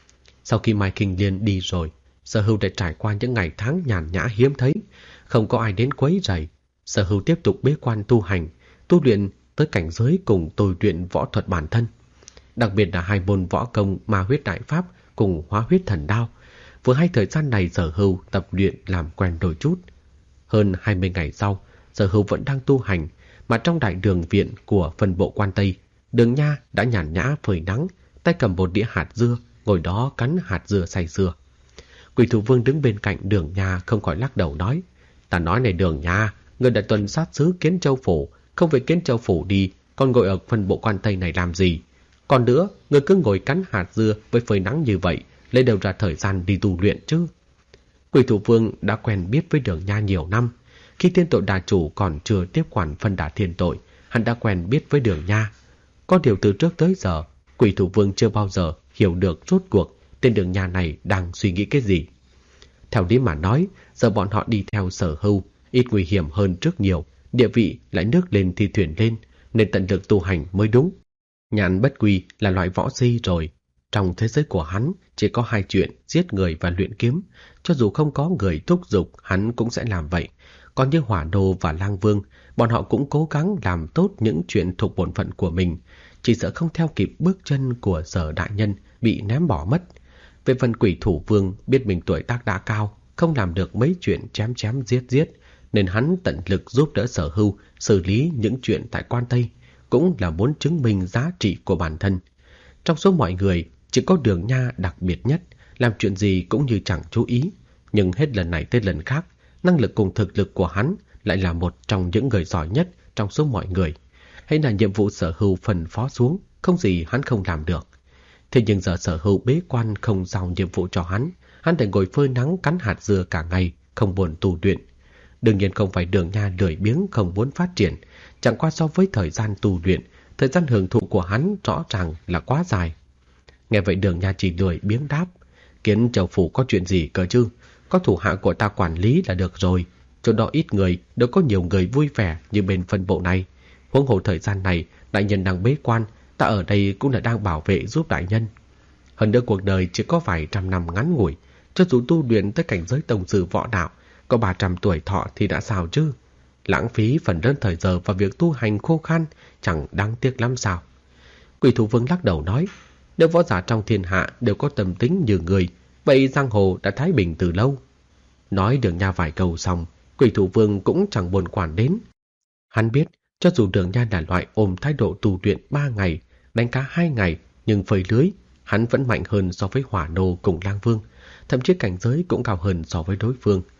Sau khi Mai Kinh Liên đi rồi, Sở Hưu đã trải qua những ngày tháng nhàn nhã hiếm thấy, không có ai đến quấy rầy. Sở Hưu tiếp tục bế quan tu hành, tu luyện tới cảnh giới cùng tôi luyện võ thuật bản thân. Đặc biệt là hai môn võ công Ma Huyết Đại Pháp cùng Hóa Huyết Thần Đao. Vừa hay thời gian này Sở Hưu tập luyện làm quen đôi chút. Hơn 20 ngày sau, Sở Hưu vẫn đang tu hành, mà trong đại đường viện của phân bộ Quan Tây, Đường Nha đã nhàn nhã phơi nắng, tay cầm một đĩa hạt dưa, ngồi đó cắn hạt dưa say sưa. Quỷ Thủ Vương đứng bên cạnh Đường Nha không khỏi lắc đầu nói, ta nói này Đường Nha, người đã tuần sát xứ Kiến Châu Phủ, không về Kiến Châu Phủ đi, còn ngồi ở phân bộ Quan Tây này làm gì? Còn nữa, người cứ ngồi cắn hạt dưa với phơi nắng như vậy, lấy đâu ra thời gian đi tu luyện chứ? Quỷ Thủ Vương đã quen biết với Đường Nha nhiều năm. Khi Thiên Tội Đà Chủ còn chưa tiếp quản phân đà thiên tội, hắn đã quen biết với Đường Nha. Có điều từ trước tới giờ, Quỷ Thủ Vương chưa bao giờ hiểu được rốt cuộc tên Đường Nha này đang suy nghĩ cái gì. Theo lý mà nói, giờ bọn họ đi theo Sở Hưu, ít nguy hiểm hơn trước nhiều, địa vị lại nước lên thì thuyền lên, nên tận lực tu hành mới đúng. Nhãn Bất Quy là loại võ si rồi. Trong thế giới của hắn chỉ có hai chuyện, giết người và luyện kiếm. Cho dù không có người thúc giục, hắn cũng sẽ làm vậy. Còn như Hỏa Đô và Lang Vương, bọn họ cũng cố gắng làm tốt những chuyện thuộc bổn phận của mình, chỉ sợ không theo kịp bước chân của Sở đại nhân bị ném bỏ mất. Về phần Quỷ Thủ Vương biết mình tuổi tác đã cao, không làm được mấy chuyện chém chém giết giết, nên hắn tận lực giúp đỡ Sở Hưu xử lý những chuyện tại Quan Tây, cũng là muốn chứng minh giá trị của bản thân. Trong số mọi người, chỉ có Đường Nha đặc biệt nhất, làm chuyện gì cũng như chẳng chú ý, nhưng hết lần này tới lần khác, năng lực cùng thực lực của hắn lại là một trong những người giỏi nhất trong số mọi người. Hay là nhiệm vụ Sở Hưu phân phó xuống, không gì hắn không làm được. Thế nhưng giờ Sở Hưu bế quan không giao nhiệm vụ cho hắn lại ngồi phơi nắng cắn hạt dưa cả ngày, không buồn tu luyện. Đương nhiên không phải Đường Nha lười biếng không muốn phát triển, chẳng qua so với thời gian tu luyện, thời gian hưởng thụ của hắn rõ ràng là quá dài. Nghe vậy Đường Nha chỉ lười biếng đáp, Kiến Châu Phủ có chuyện gì cơ chứ? Có thủ hạ của ta quản lý là được rồi. Chỗ đó ít người, đâu có nhiều người vui vẻ như bên phân bộ này. Huống hồ thời gian này, đại nhân đang bế quan, ta ở đây cũng là đang bảo vệ giúp đại nhân. Hơn nữa cuộc đời chỉ có vài trăm năm ngắn ngủi, cho dù tu luyện tới cảnh giới tông sư võ đạo, có 300 tuổi thọ thì đã sao chứ? Lãng phí phần lớn thời giờ vào việc tu hành khô khan, chẳng đáng tiếc lắm sao? Quỷ Thủ Vương lắc đầu nói, nếu võ giả trong thiên hạ đều có tâm tính như người, vậy giang hồ đã thái bình từ lâu. Nói Đường Nha vài câu xong, Quỷ Thủ Vương cũng chẳng buồn quản đến. Hắn biết, cho dù Đường Nha là loại ôm thái độ tu luyện 3 ngày, đánh cá 2 ngày, nhưng phơi lưới, hắn vẫn mạnh hơn so với Hỏa Nô cùng Lang Vương, thậm chí cảnh giới cũng cao hơn so với đối phương.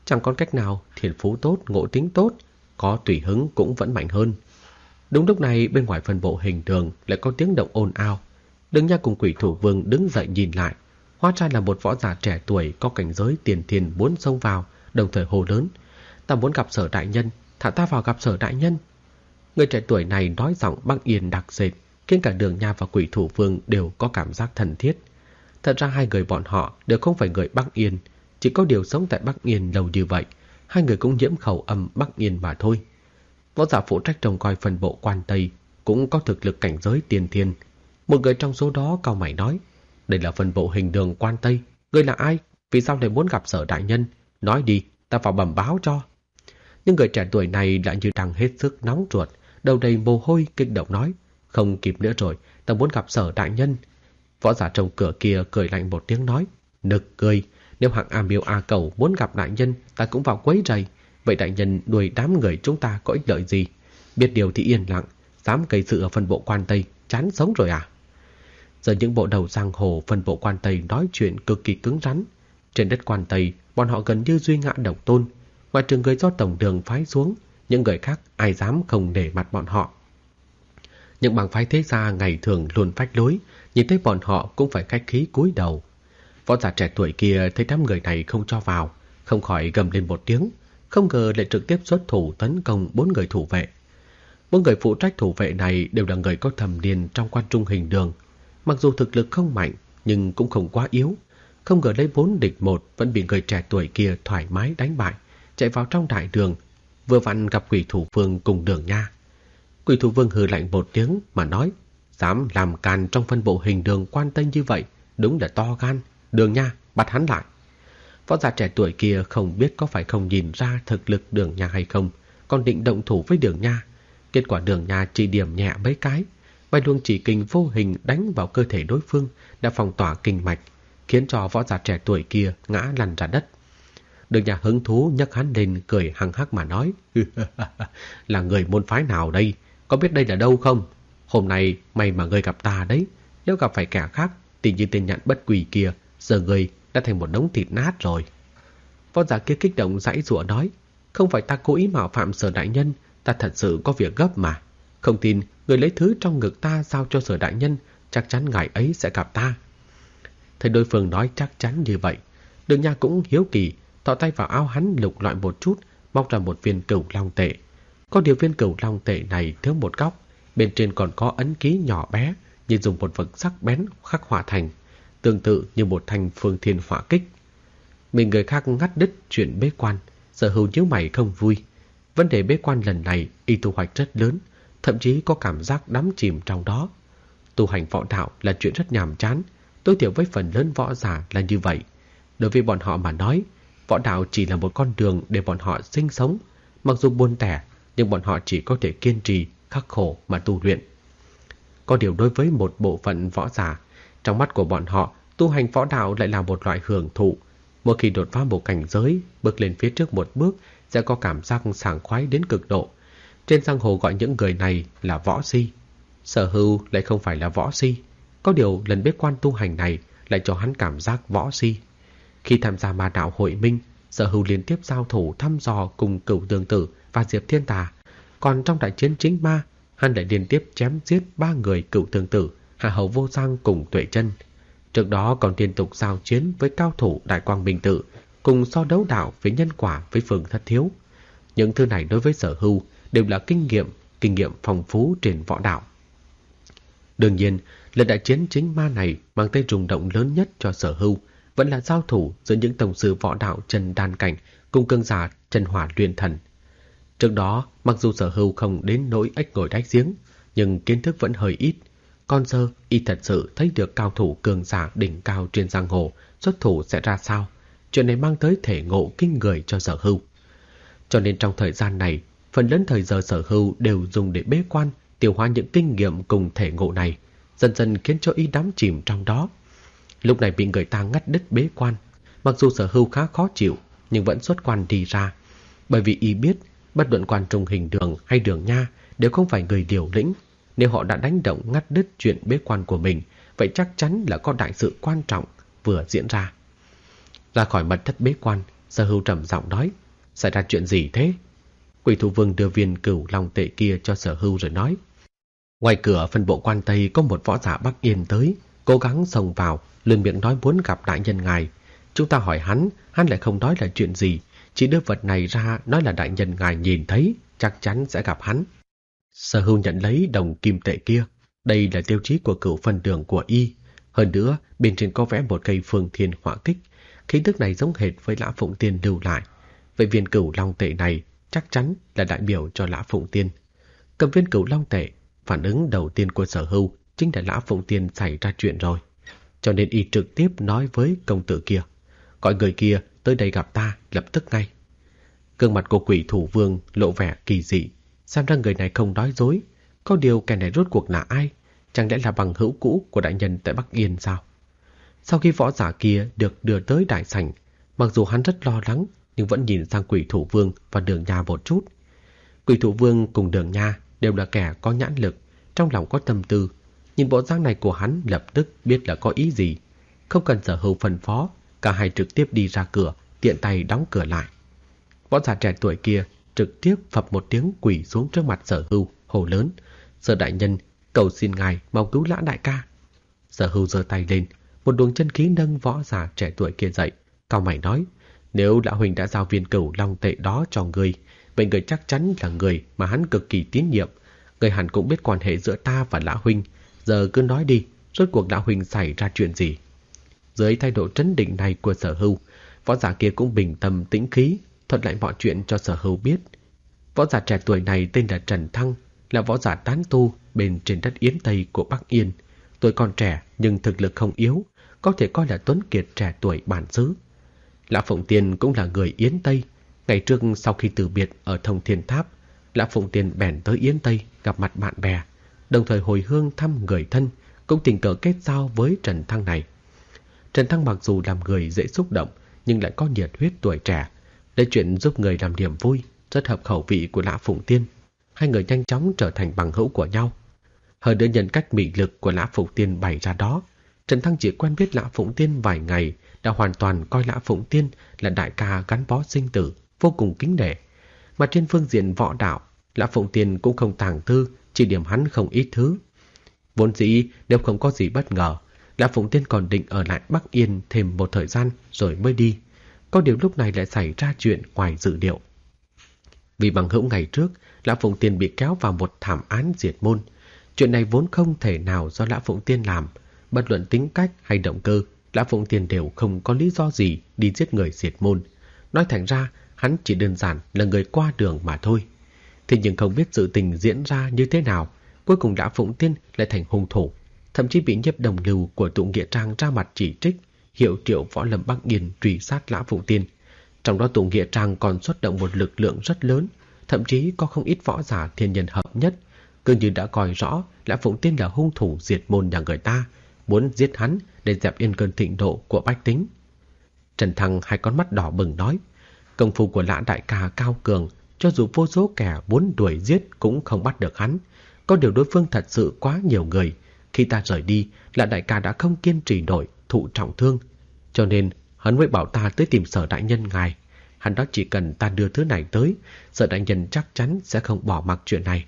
Chẳng còn cách nào, thiên phú tốt, ngộ tính tốt, có tùy hứng cũng vẫn mạnh hơn. Đúng lúc này bên ngoài phân bộ hình đường lại có tiếng động ồn ào. Đường Nha cùng Quỷ Thủ Vương đứng dậy nhìn lại. Hóa ra là một võ giả trẻ tuổi có cảnh giới tiền thiên muốn xông vào, đồng thời hô lớn: "Ta muốn gặp Sở đại nhân, thả ta vào gặp Sở đại nhân." Người trẻ tuổi này nói giọng băng yên đặc sệt, khiến cả Đường Nha và Quỷ Thủ Vương đều có cảm giác thân thiết. Thật ra hai người bọn họ đều không phải người Bắc Yên, chỉ có điều sống tại Bắc Yên lâu như vậy, hai người cũng nhiễm khẩu âm Bắc Yên mà thôi. Võ giả phụ trách trông coi phân bộ quan Tây cũng có thực lực cảnh giới tiên thiên. Một người trong số đó cau mày nói: "Đây là phân bộ hình đường quan Tây, ngươi là ai? Vì sao lại muốn gặp Sở đại nhân? Nói đi, ta vào bẩm báo cho." Nhưng người trẻ tuổi này lại như đang hết sức nóng ruột, đầu đầy mồ hôi, kích động nói: "Không kịp nữa rồi, ta muốn gặp Sở đại nhân." Võ giả trong cửa kia cười lạnh một tiếng nói: "Nực cười, nếu hạng A Miêu A Cẩu muốn gặp đại nhân, ta cũng vào quấy rầy. Vậy đại nhân đuổi đám người chúng ta có ích lợi gì? Biết điều thì yên lặng, dám gây sự ở phân bộ quan Tây, chán sống rồi à?" Giờ những bộ đầu giang hồ phân bộ quan Tây nói chuyện cực kỳ cứng rắn. Trên đất quan Tây, bọn họ gần như duy ngã độc tôn. Ngoài trừ người do tổng đường phái xuống, những người khác ai dám không để mặt bọn họ. Những bang phái thế gia ngày thường luôn phách lối, nhìn thấy bọn họ cũng phải khách khí cúi đầu. Võ giả trẻ tuổi kia thấy đám người này không cho vào, không khỏi gầm lên một tiếng, không ngờ lại trực tiếp xuất thủ tấn công 4 người thủ vệ. 4 người phụ trách thủ vệ này đều là người có thâm niên trong quan trung hình đường. Mặc dù thực lực không mạnh, nhưng cũng không quá yếu. Không ngờ lấy 4 địch 1 vẫn bị người trẻ tuổi kia thoải mái đánh bại, chạy vào trong đại đường, vừa vặn gặp Quỷ Thủ Vương cùng Đường Nha. Quỷ Thủ Vương hừ lạnh một tiếng mà nói: "Dám làm càn trong phân bộ hình đường quan Tây như vậy, đúng là to gan. Đường Nha, bắt hắn lại." Võ giả trẻ tuổi kia không biết có phải không nhìn ra thực lực Đường Nha hay không, còn định động thủ với Đường Nha. Kết quả Đường Nha chỉ điểm nhẹ mấy cái, vài luồng chỉ kình vô hình đánh vào cơ thể đối phương, đã phong tỏa kinh mạch, khiến cho võ giả trẻ tuổi kia ngã lăn ra đất. Đường Nha hứng thú nhấc hắn lên, cười hăng hắc mà nói: "Là người môn phái nào đây? Có biết đây là đâu không? Hôm nay may mà ngươi gặp ta đấy. Nếu gặp phải kẻ khác thì như tên nhạn bất quỷ kia, giờ ngươi đã thành một đống thịt nát rồi." Võ giả kia kích động giãy giụa nói: "Không phải ta cố ý mạo phạm Sở đại nhân, ta thật sự có việc gấp mà. Không tin người lấy thứ trong ngực ta giao cho Sở đại nhân, chắc chắn ngài ấy sẽ gặp ta." Thấy đối phương nói chắc chắn như vậy, Đường Nha cũng hiếu kỳ, thò tay vào áo hắn lục lọi một chút, móc ra một viên cửu long tệ. Có điều viên cửu long tệ này thiếu một góc, bên trên còn có ấn ký nhỏ bé, như dùng một vật sắc bén khắc họa thành, tương tự như một thanh phương thiên hỏa kích. Mình người khác ngắt đứt chuyện bế quan, Sở Hữu nhíu mày không vui. Vấn đề bế quan lần này y thu hoạch rất lớn, thậm chí có cảm giác đắm chìm trong đó. Tu hành võ đạo là chuyện rất nhàm chán, tối thiểu với phần lớn võ giả là như vậy. Đối với bọn họ mà nói, võ đạo chỉ là một con đường để bọn họ sinh sống. Mặc dù buồn tẻ, nhưng bọn họ chỉ có thể kiên trì, khắc khổ mà tu luyện. Có điều đối với một bộ phận võ giả, trong mắt của bọn họ, tu hành võ đạo lại là một loại hưởng thụ. Mỗi khi đột phá một cảnh giới, bước lên phía trước một bước, sẽ có cảm giác sảng khoái đến cực độ. Trên giang hồ gọi những người này là võ si. Sở Hữu lại không phải là võ si. Có điều lần bế quan tu hành này lại cho hắn cảm giác võ si. Khi tham gia ma đạo hội minh, Sở Hữu liên tiếp giao thủ thăm dò cùng Cửu Tương Tử và Diệp Thiên Tà. Còn trong đại chiến chính ma, hắn lại liên tiếp chém giết 3 người Cửu Tương Tử, Hạ Hầu Vô Giang cùng Tuệ Chân. Trước đó còn liên tục giao chiến với cao thủ Đại Quang Minh Tự, cùng so đấu đạo với nhân quả với Phương Thất Thiếu. Những thứ này đối với Sở Hữu đều là kinh nghiệm phong phú trên võ đạo. Đương nhiên, lần đại chiến chính ma này mang tới rung động lớn nhất cho Sở Hữu vẫn là giao thủ giữa những tổng sư võ đạo chân đan cảnh cùng cường giả chân hỏa luyện thần. Trước đó, mặc dù Sở Hữu không đến nỗi ếch ngồi đáy giếng, nhưng kiến thức vẫn hơi ít. Còn giờ, y thật sự thấy được cao thủ cường giả đỉnh cao trên giang hồ xuất thủ sẽ ra sao. Chuyện này mang tới thể ngộ kinh người cho Sở Hữu. Cho nên trong thời gian này, phần lớn thời giờ Sở Hữu đều dùng để bế quan, tiêu hóa những kinh nghiệm cùng thể ngộ này, dần dần khiến cho y đắm chìm trong đó. Lúc này bị người ta ngắt đứt bế quan, mặc dù Sở Hữu khá khó chịu, nhưng vẫn xuất quan đi ra. Bởi vì y biết, bất luận quan trung hình đường hay Đường Nha đều không phải người liều lĩnh. Nếu họ đã đánh động ngắt đứt chuyện bế quan của mình, vậy chắc chắn là có đại sự quan trọng vừa diễn ra. Ra khỏi mật thất bế quan, Sở Hưu trầm giọng nói, xảy ra chuyện gì thế? Quỷ thủ vương đưa viên cửu long tệ kia cho Sở Hưu rồi nói, ngoài cửa phân bộ quan Tây có một võ giả Bắc Yên tới, cố gắng xông vào, luôn miệng nói muốn gặp đại nhân ngài. Chúng ta hỏi hắn lại không nói là chuyện gì, chỉ đưa vật này ra nói là đại nhân ngài nhìn thấy, chắc chắn sẽ gặp hắn. Sở Hưu nhận lấy đồng kim tệ kia, đây là tiêu chí của cửu phân đường của y. Hơn nữa, bên trên có vẽ một cây phương thiên hỏa kích, khí tức này giống hệt với Lã Phụng Tiên lưu lại. Vậy viên cửu long tệ này chắc chắn là đại biểu cho Lã Phụng Tiên. Cầm viên cửu long tệ, phản ứng đầu tiên của Sở Hưu chính là Lã Phụng Tiên xảy ra chuyện rồi. Cho nên y trực tiếp nói với công tử kia, gọi người kia tới đây gặp ta lập tức ngay. Gương mặt của quỷ thủ vương lộ vẻ kỳ dị, xem ra người này không nói dối. Có điều kẻ này rốt cuộc là ai? Chẳng lẽ là bằng hữu cũ của đại nhân tại Bắc Yên sao? Sau khi võ giả kia được đưa tới đại sảnh, mặc dù hắn rất lo lắng, nhưng vẫn nhìn sang quỷ thủ vương và Đường Nha một chút. Quỷ thủ vương cùng Đường Nha đều là kẻ có nhãn lực, trong lòng có tâm tư. Nhìn bộ dáng này của hắn lập tức biết là có ý gì. Không cần Sở Hưu phân phó, cả hai trực tiếp đi ra cửa, tiện tay đóng cửa lại. Võ giả trẻ tuổi kia trực tiếp phập một tiếng quỳ xuống trước mặt Sở Hưu, hô lớn, Sở đại nhân, cầu xin ngài mau cứu Lã đại ca. Sở Hưu giơ tay lên, một luồng chân khí nâng võ giả trẻ tuổi kia dậy, cau mày nói, nếu Lã huynh đã giao viên cửu long tệ đó cho người, vậy người chắc chắn là người mà hắn cực kỳ tín nhiệm. Người hẳn cũng biết quan hệ giữa ta và Lã huynh, giờ cứ nói đi, rốt cuộc Lã huynh xảy ra chuyện gì? Dưới thái độ trấn định này của Sở Hưu, võ giả kia cũng bình tâm tĩnh khí, thuật lại mọi chuyện cho Sở Hưu biết. Võ giả trẻ tuổi này tên là Trần Thăng, là võ giả tán tu bên trên đất Yến Tây của Bắc Yên. Tuổi còn trẻ nhưng thực lực không yếu, có thể coi là tuấn kiệt trẻ tuổi bản xứ. Lã Phụng Tiên cũng là người Yến Tây. Ngày trước sau khi từ biệt ở Thông Thiên Tháp, Lã Phụng Tiên bèn tới Yến Tây gặp mặt bạn bè, đồng thời hồi hương thăm người thân, cũng tình cờ kết giao với Trần Thăng này. Trần Thăng mặc dù làm người dễ xúc động, nhưng lại có nhiệt huyết tuổi trẻ, lấy chuyện giúp người làm niềm vui, rất hợp khẩu vị của Lã Phụng Tiên. Hai người nhanh chóng trở thành bằng hữu của nhau. Hơn nữa nhân cách mị lực của Lã Phụng Tiên bày ra đó, Trần Thăng chỉ quen biết Lã Phụng Tiên vài ngày đã hoàn toàn coi Lã Phụng Tiên là đại ca gắn bó sinh tử, vô cùng kính nể. Mà trên phương diện võ đạo, Lã Phụng Tiên cũng không tàng tư, chỉ điểm hắn không ít thứ. Vốn dĩ nếu không có gì bất ngờ, Lã Phụng Tiên còn định ở lại Bắc Yên thêm một thời gian rồi mới đi. Có điều lúc này lại xảy ra chuyện ngoài dự liệu. Vì bằng hữu ngày trước, Lã Phụng Tiên bị kéo vào một thảm án diệt môn. Chuyện này vốn không thể nào do Lã Phụng Tiên làm. Bất luận tính cách hay động cơ, Lã Phụng Tiên đều không có lý do gì đi giết người diệt môn. Nói thành ra, hắn chỉ đơn giản là người qua đường mà thôi. Thế nhưng không biết sự tình diễn ra như thế nào, cuối cùng Lã Phụng Tiên lại thành hung thủ, thậm chí bị Nhiếp Đồng Lưu của Tụ Nghĩa Trang ra mặt chỉ trích, hiệu triệu võ lâm Bắc Yên truy sát Lã Phụng Tiên. Trong đó Tụ Nghĩa Trang còn xuất động một lực lượng rất lớn, thậm chí có không ít võ giả thiên nhân hợp nhất, cứ như đã coi rõ Lã Phụng Tiên là hung thủ diệt môn nhà người ta, muốn giết hắn để dẹp yên cơn thịnh nộ của bách tính. Trần Thăng hai con mắt đỏ bừng nói, công phu của Lã đại ca cao cường, cho dù vô số kẻ muốn đuổi giết cũng không bắt được hắn. Có điều đối phương thật sự quá nhiều người. Khi ta rời đi, Lã đại ca đã không kiên trì nổi, thụ trọng thương. Cho nên hắn mới bảo ta tới tìm Sở đại nhân ngài. Hắn nói chỉ cần ta đưa thứ này tới, Sở đại nhân chắc chắn sẽ không bỏ mặc chuyện này.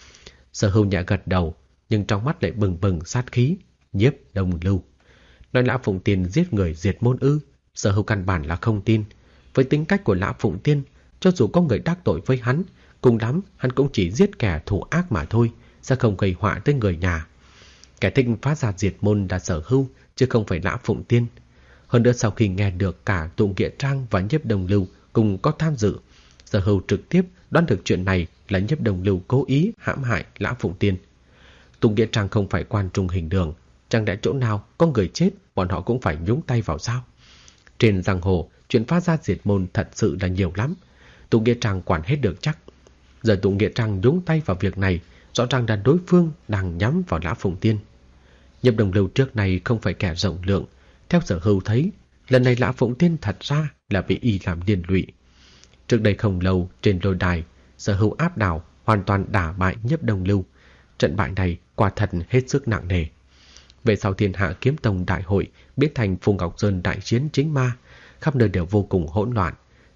Sở Hưu nhẹ gật đầu, nhưng trong mắt lại bừng bừng sát khí. Nhiếp Đồng Lưu nói Lã Phụng Tiên giết người diệt môn ư? Sở Hưu căn bản là không tin. Với tính cách của Lã Phụng Tiên, cho dù có người đắc tội với hắn, cùng lắm hắn cũng chỉ giết kẻ thủ ác mà thôi, sẽ không gây họa tới người nhà. Kẻ thích phá ra diệt môn là Sở Hưu, chứ không phải Lã Phụng Tiên. Hơn nữa sau khi nghe được cả Tụ Nghĩa Trang và Nhiếp Đồng Lưu cùng có tham dự, Sở Hưu trực tiếp đoán được chuyện này là Nhiếp Đồng Lưu cố ý hãm hại Lã Phụng Tiên. Tụ Nghĩa Trang không phải quan trung hình đường, chẳng lẽ chỗ nào có người chết bọn họ cũng phải nhúng tay vào sao? Trên giang hồ, chuyện phá ra diệt môn thật sự là nhiều lắm. Tụ Nghĩa Trang quản hết được chắc. Giờ Tụ Nghĩa Trang nhúng tay vào việc này, rõ ràng là đối phương đang nhắm vào Lã Phụng Tiên. Nhiếp Đồng Lưu trước này không phải kẻ rộng lượng. Theo Sở Hưu thấy, lần này Lã Phụng Tiên thật ra là bị y làm liên lụy. Trước đây không lâu trên lôi đài, Sở Hưu áp đảo hoàn toàn đả bại Nhiếp Đồng Lưu. Trận bại này quả thật hết sức nặng nề. Về sau Thiên Hạ Kiếm Tông đại hội biến thành Phù Ngọc Sơn đại chiến chính ma, khắp nơi đều vô cùng hỗn loạn.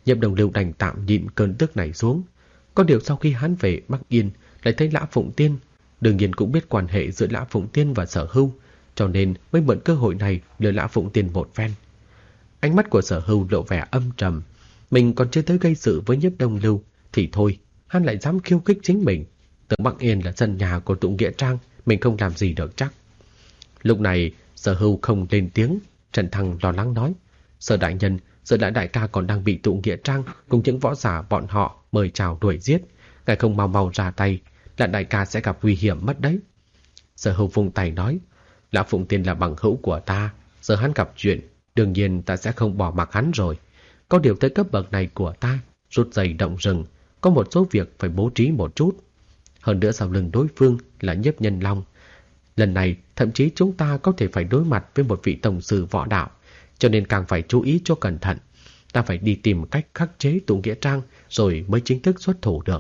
Nhiếp Đồng Lưu đành tạm nhịn cơn tức này xuống. Có điều sau khi hắn về Bắc Yên lại thấy Lã Phụng Tiên, đương nhiên cũng biết quan hệ giữa Lã Phụng Tiên và Sở Hưu, cho nên mới mượn cơ hội này lừa Lã Phụng Tiên một phen. Ánh mắt của Sở Hưu lộ vẻ âm trầm. Mình còn chưa tới gây sự với Nhiếp Đồng Lưu thì thôi, hắn lại dám khiêu khích chính mình. Tưởng Bắc Yên là sân nhà của tụ Nghĩa Trang, mình không làm gì được chắc. Lúc này Sở Hưu không lên tiếng. Trần Thăng lo lắng nói: Sở đại nhân, giờ đại ca còn đang bị tụ Nghĩa Trang cùng những võ giả bọn họ mời chào đuổi giết. Ngài không mau mau ra tay, là đại ca sẽ gặp nguy hiểm mất đấy. Sở Hưu vung tay nói: Lã Phụng Tiên là bằng hữu của ta, giờ hắn gặp chuyện, đương nhiên ta sẽ không bỏ mặc hắn rồi. Có điều tới cấp bậc này của ta, rút dây động rừng, có một số việc phải bố trí một chút. Hơn nữa sau lưng đối phương là Nhiếp Nhân Long. Lần này thậm chí chúng ta có thể phải đối mặt với một vị tổng sư võ đạo, cho nên càng phải chú ý cho cẩn thận. Ta phải đi tìm cách khắc chế tụ Nghĩa Trang rồi mới chính thức xuất thủ được.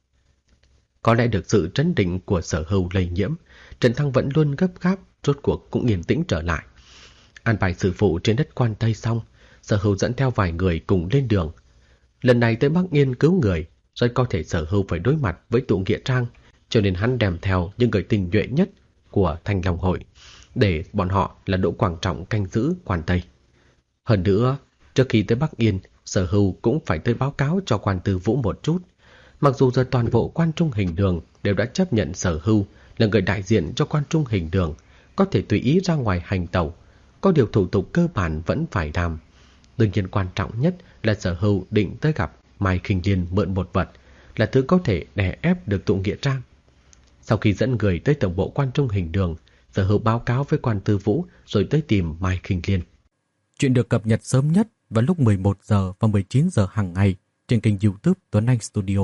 Có lẽ được sự trấn định của Sở Hưu lây nhiễm, Trần Thăng vẫn luôn gấp gáp, rốt cuộc cũng yên tĩnh trở lại. An bài sự phụ trên đất Quan Tây xong, Sở Hưu dẫn theo vài người cùng lên đường. Lần này tới Bắc Yên cứu người, rất có thể Sở Hưu phải đối mặt với tụ Nghĩa Trang, cho nên hắn đem theo những người tinh nhuệ nhất của Thanh Long Hội, để bọn họ là Đỗ Quảng Trọng canh giữ Quan Tây. Hơn nữa, trước khi tới Bắc Yên, Sở Hưu cũng phải tới báo cáo cho Quan Tư Vũ một chút. Mặc dù giờ toàn bộ Quan Trung Hình Đường đều đã chấp nhận Sở Hưu là người đại diện cho Quan Trung Hình Đường, có thể tùy ý ra ngoài hành tẩu, có điều thủ tục cơ bản vẫn phải làm. Đương nhiên quan trọng nhất là Sở Hưu định tới gặp Mai Khinh Liên mượn một vật, là thứ có thể đè ép được tụ Nghĩa Trang. Sau khi dẫn người tới tổng bộ Quan Trung Hình Đường, Sở Hưu báo cáo với Quan Tư Vũ rồi tới tìm Mai Khinh Liên. Chuyện được cập nhật sớm nhất vào lúc 11 giờ và 19 giờ hàng ngày trên kênh YouTube Tuấn Anh Studio.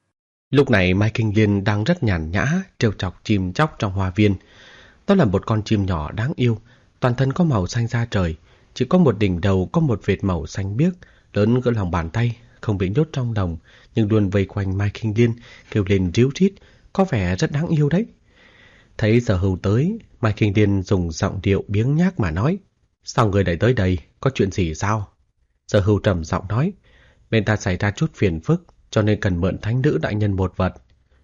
Lúc này Mai Kinh Liên đang rất nhàn nhã trêu chọc chim chóc trong hoa viên. Đó là một con chim nhỏ đáng yêu, toàn thân có màu xanh da trời, chỉ có một đỉnh đầu có một vệt màu xanh biếc, lớn cỡ lòng bàn tay, không bị nhốt trong lồng, nhưng luôn vây quanh Mai Kinh Liên, kêu lên ríu rít, có vẻ rất đáng yêu đấy. Thấy Sở Hưu tới, Mai Kinh Liên dùng giọng điệu biếng nhác mà nói: Sao người lại tới đây, có chuyện gì sao? Sở Hưu trầm giọng nói: Bên ta xảy ra chút phiền phức, cho nên cần mượn thánh nữ đại nhân một vật.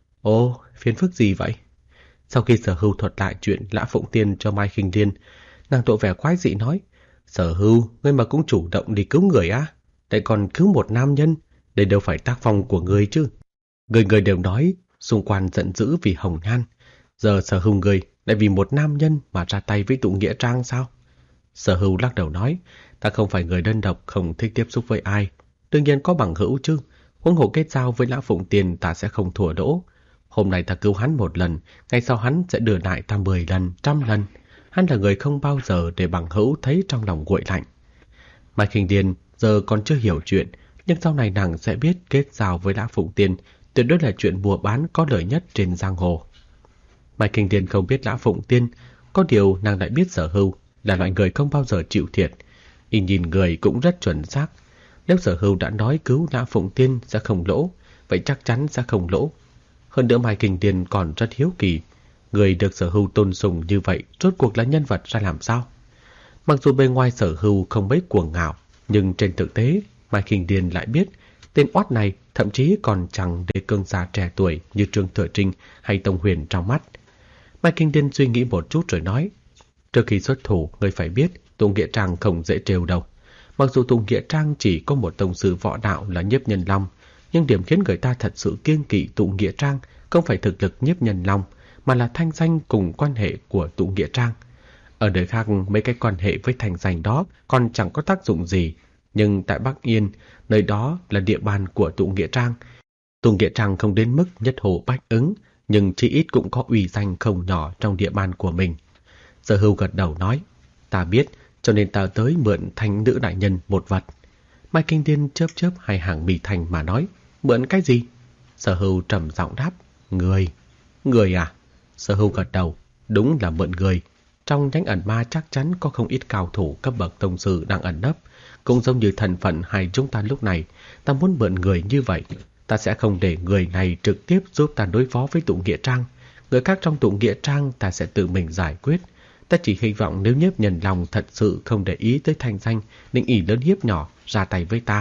Ồ, phiền phức gì vậy? Sau khi Sở Hưu thuật lại chuyện Lã Phụng Tiên cho Mai Khinh Liên, nàng tỏ vẻ quái dị nói: Sở Hưu, ngươi mà cũng chủ động đi cứu người á? Lại còn cứu một nam nhân, đây đâu phải tác phong của ngươi chứ. Người đều nói xung quanh giận dữ vì Hồng Nhan, giờ Sở Hưu ngươi lại vì một nam nhân mà ra tay với tụ Nghĩa Trang sao? Sở Hưu lắc đầu nói: Ta không phải người đơn độc, không thích tiếp xúc với ai, đương nhiên có bằng hữu chứ. Huống hồ kết giao với Lã Phụng Tiên ta sẽ không thua lỗ. Hôm nay ta cứu hắn một lần, ngay sau hắn sẽ đưa lại ta 10 lần, 100 lần. Hắn là người không bao giờ để bằng hữu thấy trong lòng nguội lạnh. Mai Khinh Liên giờ còn chưa hiểu chuyện, nhưng sau này nàng sẽ biết kết giao với Lã Phụng Tiên tuyệt đối là chuyện mua bán có lợi nhất trên giang hồ. Mai Khinh Liên không biết Lã Phụng Tiên, có điều nàng lại biết Sở Hưu là loại người không bao giờ chịu thiệt. Y nhìn người cũng rất chuẩn xác. Nếu Sở Hưu đã nói cứu Lã Phụng Tiên sẽ không lỗ, vậy chắc chắn sẽ không lỗ. Hơn nữa Mai Kinh Tiên còn rất hiếu kỳ, người được Sở Hưu tôn sùng như vậy rốt cuộc là nhân vật ra làm sao? Mặc dù bề ngoài Sở Hưu không mấy cuồng ngạo, nhưng trên thực tế Mai Kinh Tiên lại biết tên oát này thậm chí còn chẳng để cương giả trẻ tuổi như Trương Thừa Trinh hay Tông Huyền trong mắt. Mai Kinh Tiên suy nghĩ một chút rồi nói: Trước khi xuất thủ, người phải biết tụ Nghĩa Trang không dễ trêu đâu. Mặc dù tụ Nghĩa Trang chỉ có một tông sư võ đạo là Nhiếp Nhân Long, nhưng điểm khiến người ta thật sự kiêng kỵ tụ Nghĩa Trang không phải thực lực Nhiếp Nhân Long, mà là thanh danh cùng quan hệ của tụ Nghĩa Trang. Ở đời khác mấy cái quan hệ với thành danh đó còn chẳng có tác dụng gì, nhưng tại Bắc Yên, nơi đó là địa bàn của tụ Nghĩa Trang. Tụ Nghĩa Trang không đến mức nhất hồ bách ứng, nhưng chỉ ít cũng có uy danh không nhỏ trong địa bàn của mình. Sở Hưu gật đầu nói: Ta biết, cho nên ta tới mượn thanh nữ đại nhân một vật. Mai Kinh Tiên chớp chớp hai hàng mì thành mà nói: Mượn cái gì? Sở Hưu trầm giọng đáp: Người. Người à? Sở Hưu gật đầu: Đúng là mượn người. Trong nhánh ẩn ma chắc chắn có không ít cao thủ cấp bậc tông sư đang ẩn nấp. Cũng giống như thân phận hai chúng ta lúc này, ta muốn mượn người như vậy. Ta sẽ không để người này trực tiếp giúp ta đối phó với tụ Nghĩa Trang. Người khác trong tụ Nghĩa Trang ta sẽ tự mình giải quyết. Ta chỉ hy vọng nếu Nhiếp Nhân Long thật sự không để ý tới thanh danh, định ỷ lớn hiếp nhỏ, ra tay với ta,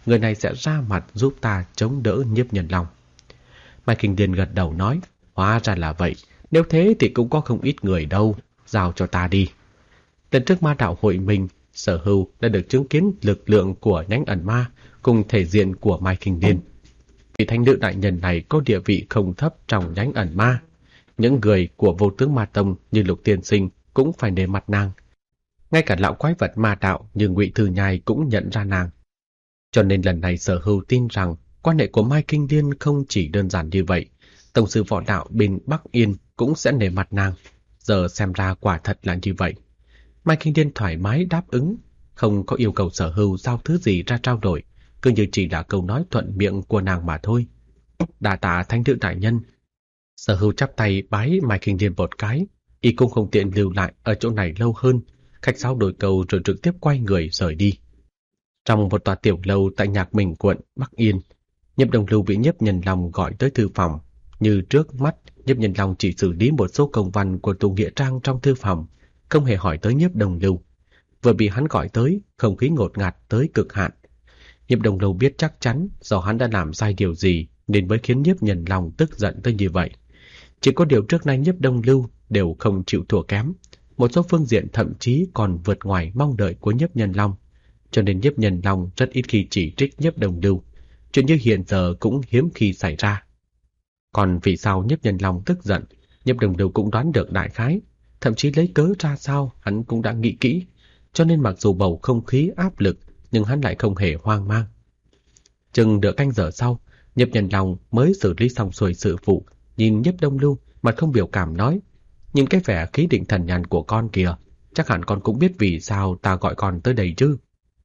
người này sẽ ra mặt giúp ta chống đỡ Nhiếp Nhân Long. Mai Kinh Điền gật đầu nói, hóa ra là vậy, nếu thế thì cũng có không ít người đâu, giao cho ta đi. Lần trước ma đạo hội mình, Sở Hưu đã được chứng kiến lực lượng của nhánh ẩn ma cùng thể diện của Mai Kinh Điền. Vị thánh nữ đại nhân này có địa vị không thấp trong nhánh ẩn ma. Những người của Vô Tướng Ma Tông như Lục Tiên Sinh cũng phải nể mặt nàng. Ngay cả lão quái vật ma đạo như Ngụy Thư Nhai cũng nhận ra nàng. Cho nên lần này Sở Hưu tin rằng quan hệ của Mai Kinh Điên không chỉ đơn giản như vậy. Tổng sư võ đạo bên Bắc Yên cũng sẽ nể mặt nàng. Giờ xem ra quả thật là như vậy. Mai Kinh Điên thoải mái đáp ứng, không có yêu cầu Sở Hưu giao thứ gì ra trao đổi, cứ như chỉ là câu nói thuận miệng của nàng mà thôi. Đa tạ thánh nữ đại nhân. Sở Hưu chắp tay bái Mai Kinh Điên một cái, y cũng không tiện lưu lại ở chỗ này lâu hơn, khách sáo đổi câu rồi trực tiếp quay người rời đi. Trong một tòa tiểu lâu tại Nhạc Bình quận Bắc Yên, Nhiếp Đồng Lưu bị Nhiếp Nhân Long gọi tới thư phòng. Như trước mắt, Nhiếp Nhân Long chỉ xử lý một số công văn của Tù Nghĩa Trang trong thư phòng, không hề hỏi tới Nhiếp Đồng Lưu. Vừa bị hắn gọi tới, không khí ngột ngạt tới cực hạn. Nhiếp Đồng Lưu biết chắc chắn do hắn đã làm sai điều gì nên mới khiến Nhiếp Nhân Long tức giận tới như vậy. Chỉ có điều trước nay Nhiếp Đồng Lưu đều không chịu thua kém, một số phương diện thậm chí còn vượt ngoài mong đợi của Nhiếp Nhân Long, cho nên Nhiếp Nhân Long rất ít khi chỉ trích Nhiếp Đồng Lưu. Chuyện như hiện giờ cũng hiếm khi xảy ra. Còn vì sao Nhiếp Nhân Long tức giận, Nhiếp Đồng Lưu cũng đoán được đại khái, thậm chí lấy cớ ra sao hắn cũng đã nghĩ kỹ, cho nên mặc dù bầu không khí áp lực nhưng hắn lại không hề hoang mang. Chừng nửa canh giờ sau, Nhiếp Nhân Long mới xử lý xong xuôi sự vụ, nhìn Nhiếp Đồng Lưu mặt không biểu cảm nói, nhìn cái vẻ khí định thần nhàn của con kìa, chắc hẳn con cũng biết vì sao ta gọi con tới đây chứ.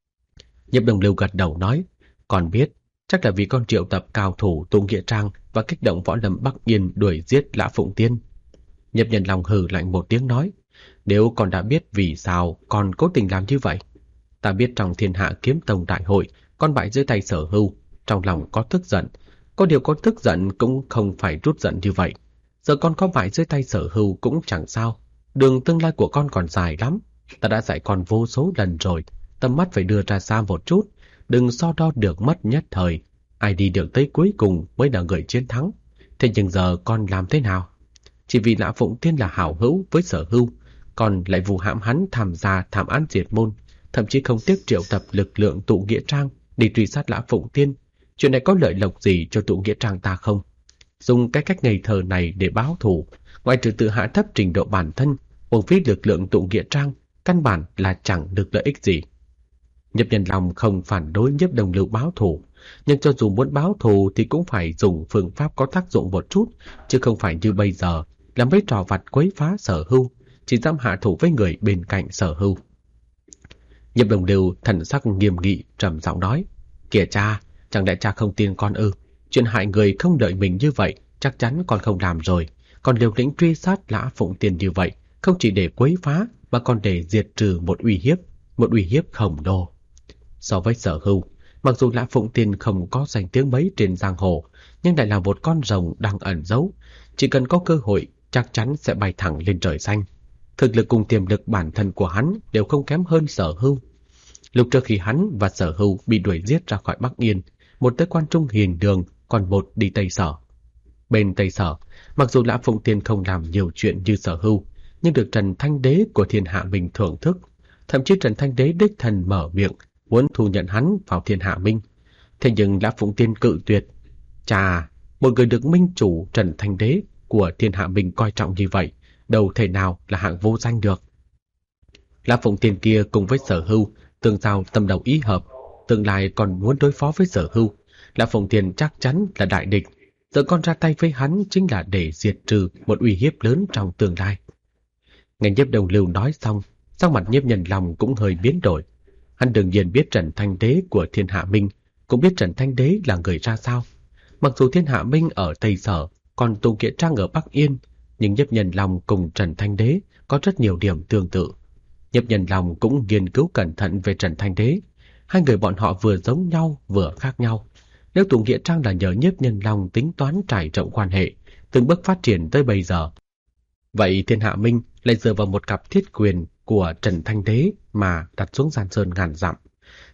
Nhiếp Đồng Lưu gật đầu nói, con biết, chắc là vì con triệu tập cao thủ Tùng Nghĩa Trang và kích động võ lâm Bắc Yên đuổi giết Lã Phụng Tiên. Nhiếp Nhân Long hừ lạnh một tiếng nói, nếu con đã biết vì sao con cố tình làm như vậy, ta biết trong Thiên Hạ Kiếm Tông đại hội con bại dưới tay Sở Hưu, trong lòng có tức giận, có điều con tức giận cũng không phải rút giận như vậy. Giờ con có bại dưới tay Sở Hưu cũng chẳng sao, đường tương lai của con còn dài lắm, ta đã dạy con vô số lần rồi, tầm mắt phải đưa ra xa một chút, đừng so đo được mất nhất thời, ai đi được tới cuối cùng mới là người chiến thắng. Thế nhưng giờ con làm thế nào? Chỉ vì Lã Phụng Tiên là hảo hữu với Sở Hưu, còn lại vu hãm hắn tham gia thảm án diệt môn, thậm chí không tiếc triệu tập lực lượng Tụ Nghĩa Trang đi truy sát Lã Phụng Tiên. Chuyện này có lợi lộc gì cho Tụ Nghĩa Trang ta không? Dùng cái cách ngây thơ này để báo thù, ngoại trừ tự hạ thấp trình độ bản thân, uổng phí lực lượng Tụ Nghĩa Trang, căn bản là chẳng được lợi ích gì. Nhiếp Nhân Long không phản đối Nhiếp Đồng Lưu báo thù, nhưng cho dù muốn báo thù thì cũng phải dùng phương pháp có tác dụng một chút, chứ không phải như bây giờ làm mấy trò vặt quấy phá Sở Hưu, chỉ dám hạ thủ với người bên cạnh Sở Hưu. Nhiếp Đồng Lưu thần sắc nghiêm nghị trầm giọng nói, kìa cha, chẳng lẽ cha không tin con ư? Chuyện hại người không đợi mình như vậy chắc chắn con không làm rồi, còn liều lĩnh truy sát Lã Phụng Tiên như vậy không chỉ để quấy phá mà còn để diệt trừ một uy hiếp khổng lồ. So với Sở Hưu, mặc dù Lã Phụng Tiên không có danh tiếng mấy trên giang hồ, nhưng lại là một con rồng đang ẩn giấu, chỉ cần có cơ hội chắc chắn sẽ bay thẳng lên trời xanh. Thực lực cùng tiềm lực bản thân của hắn đều không kém hơn Sở Hưu. Lúc trước khi hắn và Sở Hưu bị đuổi giết ra khỏi Bắc Yên, một tới Quan Trung Hiền Đường, còn một đi Tây Sở. Bên Tây Sở, mặc dù Lã Phụng Tiên không làm nhiều chuyện như Sở Hưu, nhưng được Trần Thanh Đế của Thiên Hạ Minh thưởng thức. Thậm chí Trần Thanh Đế đích thân mở miệng muốn thu nhận hắn vào Thiên Hạ Minh. Thế nhưng Lã Phụng Tiên cự tuyệt. Chà, một người được minh chủ Trần Thanh Đế của Thiên Hạ Minh coi trọng như vậy, đâu thể nào là hạng vô danh được. Lã Phụng Tiên kia cùng với Sở Hưu tương giao tâm đầu ý hợp, tương lai còn muốn đối phó với Sở Hưu. Lã Phụng Tiên chắc chắn là đại địch, giờ con ra tay với hắn chính là để diệt trừ một uy hiếp lớn trong tương lai. Nghe Nhiếp Đồng Lưu nói xong, sắc mặt Nhiếp Nhân Long cũng hơi biến đổi. Hắn đương nhiên biết Trần Thanh Đế của Thiên Hạ Minh, cũng biết Trần Thanh Đế là người ra sao. Mặc dù Thiên Hạ Minh ở Tây Sở, còn Tùng Nghĩa Trang ở Bắc Yên, nhưng Nhiếp Nhân Long cùng Trần Thanh Đế có rất nhiều điểm tương tự. Nhiếp Nhân Long cũng nghiên cứu cẩn thận về Trần Thanh Đế. Hai người bọn họ vừa giống nhau vừa khác nhau. Nếu Tùng Nghĩa Trang là nhờ Nhiếp Nhân Long tính toán trải rộng quan hệ, từng bước phát triển tới bây giờ, vậy Thiên Hạ Minh lại dựa vào một cặp thiết quyền của Trần Thanh Đế mà đặt xuống Giang Sơn ngàn dặm.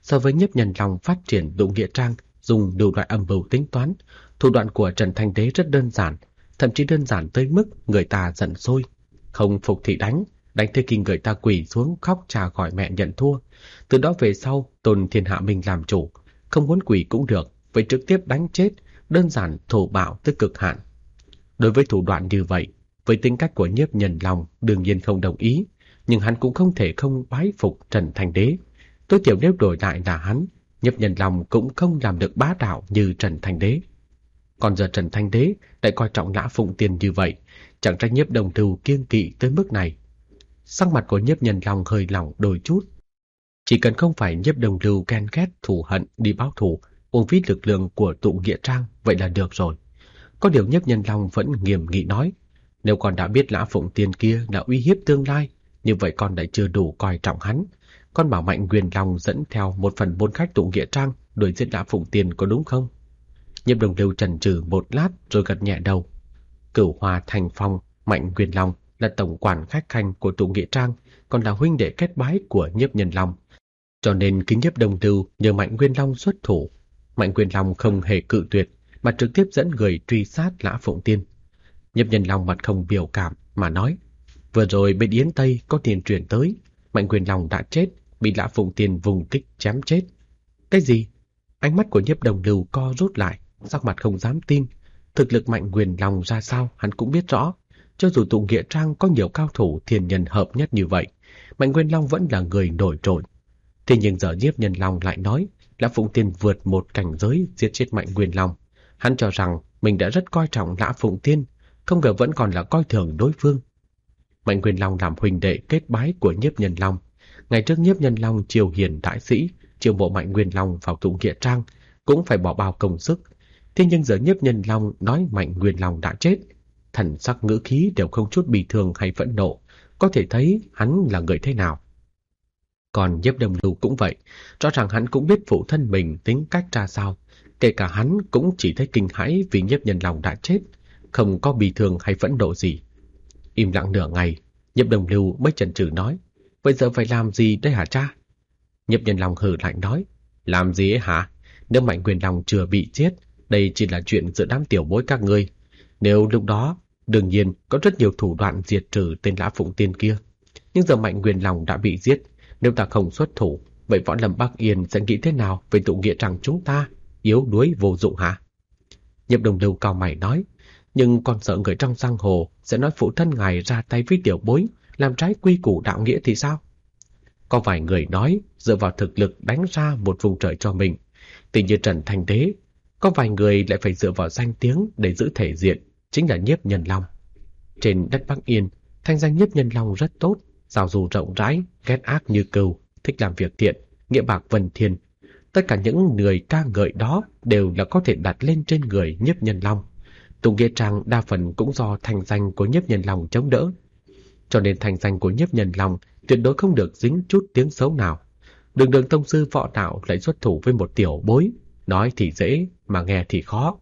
So với Nhiếp Nhân Long phát triển tụ nghĩa trang, dùng đủ loại âm mưu tính toán, thủ đoạn của Trần Thanh Đế rất đơn giản, thậm chí đơn giản tới mức người ta giận sôi. Không phục thì đánh, đánh tới khi người ta quỳ xuống khóc cha gọi mẹ nhận thua. Từ đó về sau, tôn thiên hạ mình làm chủ, không muốn quỳ cũng được, vậy trực tiếp đánh chết, đơn giản thô bạo tới cực hạn. Đối với thủ đoạn như vậy, với tính cách của Nhiếp Nhân Long đương nhiên không đồng ý, nhưng hắn cũng không thể không bái phục Trần Thanh Đế. Tối thiểu nếu đổi lại là hắn, Nhiếp Nhân Long cũng không làm được bá đạo như Trần Thanh Đế. Còn giờ Trần Thanh Đế lại coi trọng Lã Phụng Tiên như vậy, chẳng trách Nhiếp Đồng Lưu kiêng kỵ tới mức này. Sắc mặt của Nhiếp Nhân Long hơi lỏng đôi chút. Chỉ cần không phải Nhiếp Đồng Lưu ghen ghét thù hận đi báo thù, uổng phí lực lượng của tụ nghĩa trang, vậy là được rồi. Có điều Nhiếp Nhân Long vẫn nghiêm nghị nói, nếu con đã biết Lã Phụng Tiên kia là uy hiếp tương lai, như vậy con đã chưa đủ coi trọng hắn. Con bảo Mạnh Nguyên Long dẫn theo 1/4 khách tụ nghĩa trang đuổi giết Lã Phụng Tiên có đúng không? Nhiếp Đồng Lưu chần chừ một lát rồi gật nhẹ đầu. Cửu Hòa Thành Phong, Mạnh Nguyên Long là tổng quản khách khanh của tụ nghĩa trang, còn là huynh đệ kết bái của Nhiếp Nhân Long. Cho nên khi Nhiếp Đồng Lưu nhờ Mạnh Nguyên Long xuất thủ, Mạnh Nguyên Long không hề cự tuyệt mà trực tiếp dẫn người truy sát Lã Phụng Tiên. Nhiếp Nhân Long mặt không biểu cảm mà nói, vừa rồi bên Yến Tây có tiền truyền tới, Mạnh Nguyên Long đã chết, bị Lã Phụng Tiên vùng kích chém chết. Cái gì? Ánh mắt của Nhiếp Đồng Lưu co rút lại, sắc mặt không dám tin. Thực lực Mạnh Nguyên Long ra sao hắn cũng biết rõ. Cho dù tụ nghĩa trang có nhiều cao thủ thiên nhân hợp nhất như vậy, Mạnh Nguyên Long vẫn là người nổi trội. Thế nhưng giờ Nhiếp Nhân Long lại nói Lã Phụng Tiên vượt một cảnh giới giết chết Mạnh Nguyên Long. Hắn cho rằng mình đã rất coi trọng Lã Phụng Tiên, không ngờ vẫn còn là coi thường đối phương. Mạnh Nguyên Long làm huynh đệ kết bái của Nhiếp Nhân Long. Ngày trước Nhiếp Nhân Long triều hiền đại sĩ, chiêu mộ Mạnh Nguyên Long vào tụ nghĩa trang, cũng phải bỏ bao công sức. Thế nhưng giờ Nhiếp Nhân Long nói Mạnh Nguyên Long đã chết, thần sắc ngữ khí đều không chút bị thương hay phẫn nộ, có thể thấy hắn là người thế nào. Còn Nhiếp Đồng Lưu cũng vậy, rõ ràng hắn cũng biết phụ thân mình tính cách ra sao, kể cả hắn cũng chỉ thấy kinh hãi vì Nhiếp Nhân Long đã chết, không có bị thương hay phẫn nộ gì. Im lặng nửa ngày, Nhiếp Đồng Lưu mới chần chừ nói, bây giờ phải làm gì đây hả cha? Nhiếp Nhân Long hừ lạnh nói, làm gì ấy hả? Nếu Mạnh Nguyên Long chưa bị chết, đây chỉ là chuyện giữa đám tiểu bối các ngươi. Nếu lúc đó, đương nhiên có rất nhiều thủ đoạn diệt trừ tên Lã Phụng Tiên kia. Nhưng giờ Mạnh Nguyên Long đã bị giết, nếu ta không xuất thủ, vậy Võ Lâm Bắc Yên sẽ nghĩ thế nào về tụ nghĩa trang chúng ta? Yếu đuối vô dụng hả? Nhiếp Đồng Lưu cao mày nói, nhưng còn sợ người trong giang hồ sẽ nói phụ thân ngài ra tay với tiểu bối, làm trái quy củ đạo nghĩa thì sao? Có vài người nói dựa vào thực lực đánh ra một vùng trời cho mình, tỷ như Trần Thanh Đế. Có vài người lại phải dựa vào danh tiếng để giữ thể diện, chính là Nhiếp Nhân Long. Trên đất Bắc Yên, thanh danh Nhiếp Nhân Long rất tốt, giao du rộng rãi, ghét ác như cừu, thích làm việc thiện, nghĩa bạc vân thiên. Tất cả những người ca ngợi đó đều là có thể đặt lên trên người Nhiếp Nhân Long. Tụ nghĩa trang đa phần cũng do thanh danh của Nhiếp Nhân Long chống đỡ. Cho nên thanh danh của Nhiếp Nhân Long tuyệt đối không được dính chút tiếng xấu nào. Đường Đường tông sư võ đạo lại xuất thủ với một tiểu bối, nói thì dễ mà nghe thì khó.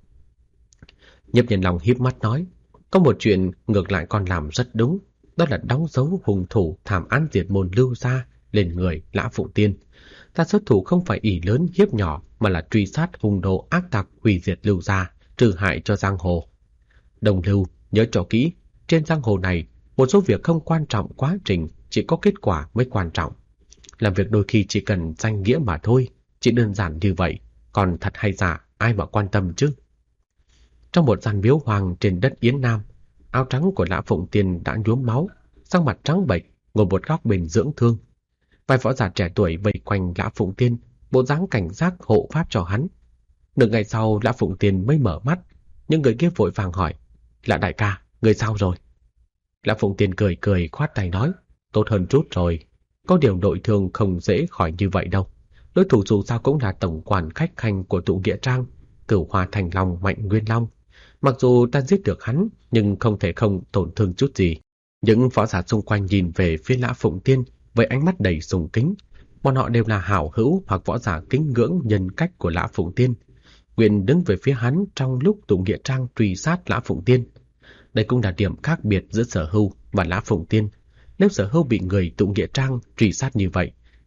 Nhiếp Nhân Long híp mắt nói, có một chuyện ngược lại con làm rất đúng, đó là đóng dấu hung thủ thảm án diệt môn Lưu gia lên người Lã Phụng Tiên. Ta xuất thủ không phải ỷ lớn hiếp nhỏ, mà là truy sát hung đồ ác tặc hủy diệt Lưu gia, trừ hại cho giang hồ. Đồng Lưu, nhớ cho kỹ, trên giang hồ này, một số việc không quan trọng quá trình, chỉ có kết quả mới quan trọng. Làm việc đôi khi chỉ cần danh nghĩa mà thôi, chỉ đơn giản như vậy, còn thật hay giả, ai mà quan tâm chứ. Trong một gian miếu hoang trên đất Yến Nam, áo trắng của Lã Phụng Tiên đã nhuốm máu, sắc mặt trắng bệch, ngồi một góc bên dưỡng thương. Vài võ giả trẻ tuổi vây quanh Lã Phụng Tiên, bộ dáng cảnh giác hộ pháp cho hắn. Nửa ngày sau Lã Phụng Tiên mới mở mắt, những người kia vội vàng hỏi, Lã đại ca, người sao rồi? Lã Phụng Tiên cười cười khoát tay nói, tốt hơn chút rồi, có điều nội thương không dễ khỏi như vậy đâu. Đối thủ dù sao cũng là tổng quản khách khanh của tụ nghĩa trang, Cửu Hòa Thành Long Mạnh Nguyên Long. Mặc dù ta giết được hắn, nhưng không thể không tổn thương chút gì. Những võ giả xung quanh nhìn về phía Lã Phụng Tiên với ánh mắt đầy sùng kính. Bọn họ đều là hảo hữu hoặc võ giả kính ngưỡng nhân cách của Lã Phụng Tiên, nguyện đứng về phía hắn trong lúc tụ nghĩa trang truy sát Lã Phụng Tiên. Đây cũng là điểm khác biệt giữa Sở Hưu và Lã Phụng Tiên. Nếu Sở Hưu bị người tụ nghĩa trang truy sát như vậy,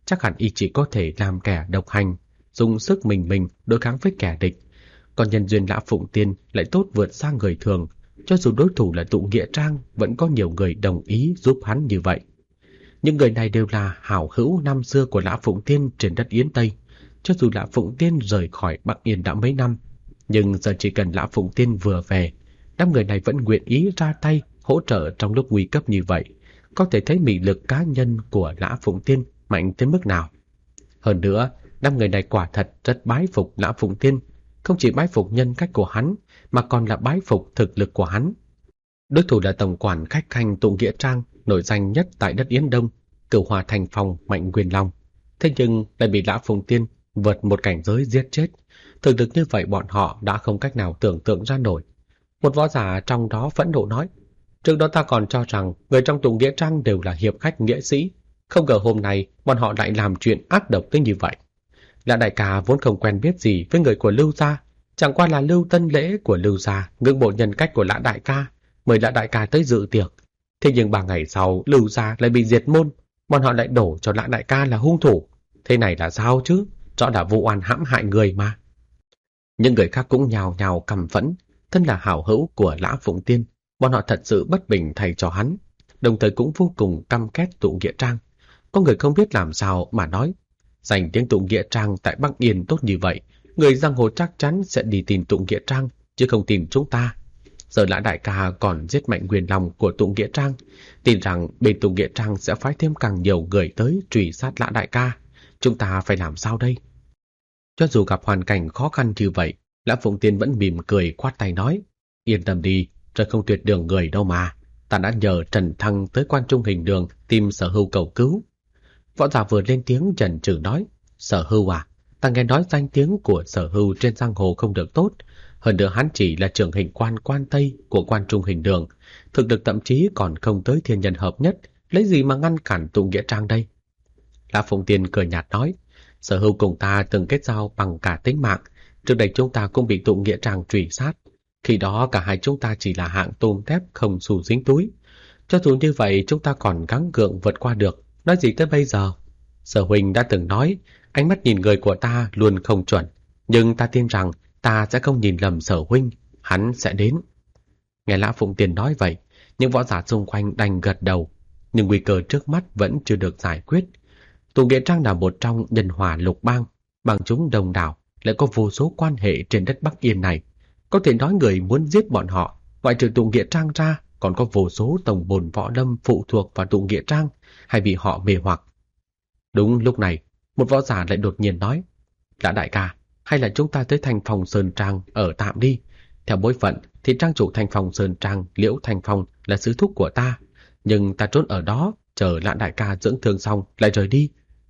chắc hẳn y chỉ có thể làm kẻ độc hành, dùng sức mình đối kháng với kẻ địch. Còn nhân duyên Lã Phụng Tiên lại tốt vượt xa người thường, cho dù đối thủ là Tụ Nghĩa Trang, vẫn có nhiều người đồng ý giúp hắn như vậy. Những người này đều là hảo hữu năm xưa của Lã Phụng Tiên trên đất Yến Tây. Cho dù Lã Phụng Tiên rời khỏi Bắc Yên đã mấy năm, nhưng giờ chỉ cần Lã Phụng Tiên vừa về, đám người này vẫn nguyện ý ra tay hỗ trợ trong lúc nguy cấp như vậy. Có thể thấy mị lực cá nhân của Lã Phụng Tiên mạnh tới mức nào. Hơn nữa, đám người này quả thật rất bái phục Lã Phụng Tiên, không chỉ bái phục nhân cách của hắn, mà còn là bái phục thực lực của hắn. Đối thủ là tổng quản khách khanh Tụ Nghĩa Trang, nổi danh nhất tại đất Yến Đông, Cửu Hòa Thành Phong Mạnh Nguyên Long. Thế nhưng lại bị Lã Phụng Tiên vượt một cảnh giới giết chết. Thực lực như vậy bọn họ đã không cách nào tưởng tượng ra nổi. Một võ giả trong đó phẫn nộ nói, trước đó ta còn cho rằng người trong Tụ Nghĩa Trang đều là hiệp khách nghĩa sĩ, không ngờ hôm nay bọn họ lại làm chuyện ác độc tới như vậy. Lã đại ca vốn không quen biết gì với người của Lưu gia, chẳng qua là Lưu Tân Lễ của Lưu gia ngưỡng mộ nhân cách của Lã đại ca, mời Lã đại ca tới dự tiệc. Thế nhưng 3 ngày sau Lưu gia lại bị diệt môn, bọn họ lại đổ cho Lã đại ca là hung thủ. Thế này là sao chứ? Rõ là vụ oan hãm hại người mà. Những người khác cũng nhào nhào căm phẫn. Thân là hảo hữu của Lã Phụng Tiên, bọn họ thật sự bất bình thay cho hắn, đồng thời cũng vô cùng căm ghét Tụ Nghĩa Trang. Có người không biết làm sao mà nói, danh tiếng Tụ Nghĩa Trang tại Bắc Yên tốt như vậy, người giang hồ chắc chắn sẽ đi tìm Tụ Nghĩa Trang, chứ không tìm chúng ta. Giờ Lã đại ca còn giết Mạnh Nguyên Long của Tụ Nghĩa Trang, tin rằng bên Tụ Nghĩa Trang sẽ phái thêm càng nhiều người tới truy sát Lã đại ca. Chúng ta phải làm sao đây? Cho dù gặp hoàn cảnh khó khăn như vậy, Lã Phụng Tiên vẫn mỉm cười khoát tay nói, yên tâm đi, trời không tuyệt đường người đâu mà. Ta đã nhờ Trần Thăng tới Quan Trung Hình Đường tìm Sở Hưu cầu cứu. Võ giả vừa lên tiếng chần chừ nói, Sở Hưu à, ta nghe nói danh tiếng của Sở Hưu trên giang hồ không được tốt. Hơn nữa hắn chỉ là trưởng hình quan Quan Tây của Quan Trung Hình Đường, thực lực thậm chí còn không tới thiên nhân hợp nhất, lấy gì mà ngăn cản Tụ Nghĩa Trang đây? Lã Phụng Tiên cười nhạt nói, Sở Hưu cùng ta từng kết giao bằng cả tính mạng. Trước đây chúng ta cũng bị Tụ Nghĩa Trang truy sát. Khi đó cả hai chúng ta chỉ là hạng tôm tép không xu dính túi. Cho dù như vậy chúng ta còn gắng gượng vượt qua được. Nói gì tới bây giờ? Sở huynh đã từng nói, ánh mắt nhìn người của ta luôn không chuẩn. Nhưng ta tin rằng ta sẽ không nhìn lầm Sở huynh. Hắn sẽ đến. Nghe Lã Phụng Tiên nói vậy, những võ giả xung quanh đành gật đầu. Nhưng nguy cơ trước mắt vẫn chưa được giải quyết. Tụ Nghĩa Trang là một trong nhân hòa lục bang, bằng chúng đông đảo, lại có vô số quan hệ trên đất Bắc Yên này. Có thể nói người muốn giết bọn họ, ngoại trừ Tụ Nghĩa Trang ra, còn có vô số tổng bồn võ lâm phụ thuộc vào Tụ Nghĩa Trang, hay bị họ mê hoặc. Đúng lúc này, một võ giả lại đột nhiên nói, Lã đại ca, hay là chúng ta tới Thanh Phong Sơn Trang ở tạm đi. Theo bối phận thì trang chủ Thanh Phong Sơn Trang Liễu Thanh Phong là sứ thúc của ta, nhưng ta trốn ở đó chờ Lã đại ca dưỡng thương xong lại rời đi.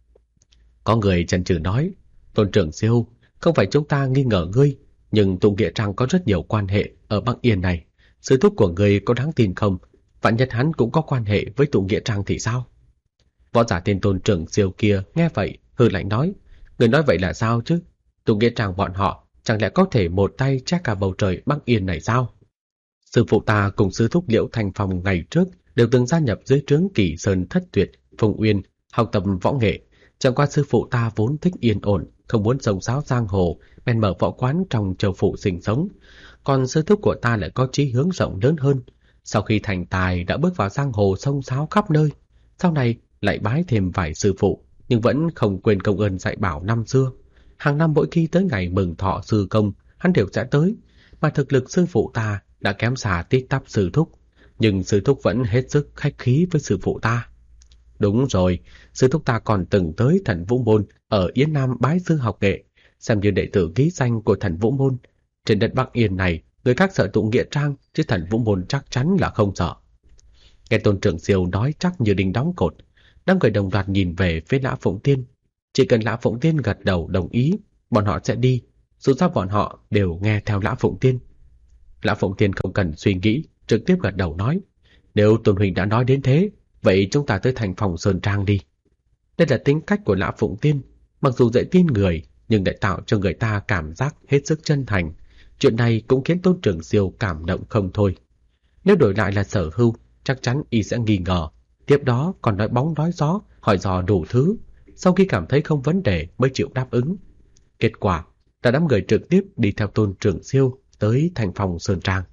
Có người chần chừ nói, Tôn trưởng siêu, không phải chúng ta nghi ngờ ngươi, nhưng Tụ Nghĩa Trang có rất nhiều quan hệ ở Bắc Yên này. Sứ thúc của ngươi có đáng tin không? Vạn nhất hắn cũng có quan hệ với Tụ Nghĩa Trang thì sao? Võ giả tên Tôn trưởng siêu kia nghe vậy, hừ lạnh nói, người nói vậy là sao chứ? Tụ Nghĩa Trang bọn họ chẳng lẽ có thể một tay che cả bầu trời Bắc Yên này sao? Sư phụ ta cùng sư thúc Liễu Thanh Phong ngày trước đều từng gia nhập dưới trướng Kỳ Sơn Thất Tuyệt, Phùng Uyên, học tập võ nghệ. Chẳng qua sư phụ ta vốn thích yên ổn, không muốn sông sáo giang hồ, bèn mở võ quán trong châu phụ sinh sống. Còn sư thúc của ta lại có chí hướng rộng lớn hơn. Sau khi thành tài đã bước vào giang hồ sông sáo khắp nơi. Sau này lại bái thêm vài sư phụ, nhưng vẫn không quên công ơn dạy bảo năm xưa. Hàng năm mỗi khi tới ngày mừng thọ sư công, hắn đều sẽ tới. Mà thực lực sư phụ ta đã kém xa tít tắp sư thúc, nhưng sư thúc vẫn hết sức khách khí với sư phụ ta. Đúng rồi, sư thúc ta còn từng tới Thần Vũ Môn ở Yến Nam bái sư học nghệ, xem như đệ tử ký danh của Thần Vũ Môn. Trên đất Bắc Yên này, người khác sợ Tụ Nghĩa Trang, chứ Thần Vũ Môn chắc chắn là không sợ. Nghe Tôn trưởng siêu nói chắc như đinh đóng cột, đám người đồng loạt nhìn về phía Lã Phụng Tiên. Chỉ cần Lã Phụng Tiên gật đầu đồng ý, bọn họ sẽ đi, dù sao bọn họ đều nghe theo Lã Phụng Tiên. Lã Phụng Tiên không cần suy nghĩ, trực tiếp gật đầu nói, nếu Tôn huynh đã nói đến thế, vậy chúng ta tới Thành Phong Sơn Trang đi. Đây là tính cách của Lã Phụng Tiên, mặc dù dễ tin người, nhưng lại tạo cho người ta cảm giác hết sức chân thành. Chuyện này cũng khiến Tôn trưởng siêu cảm động không thôi. Nếu đổi lại là Sở Hưu, chắc chắn y sẽ nghi ngờ, tiếp đó còn nói bóng nói gió, hỏi dò đủ thứ. sau khi cảm thấy không vấn đề mới chịu đáp ứng. Kết quả là đám người trực tiếp đi theo Tôn Trường Siêu tới thành phòng Sơn Trang.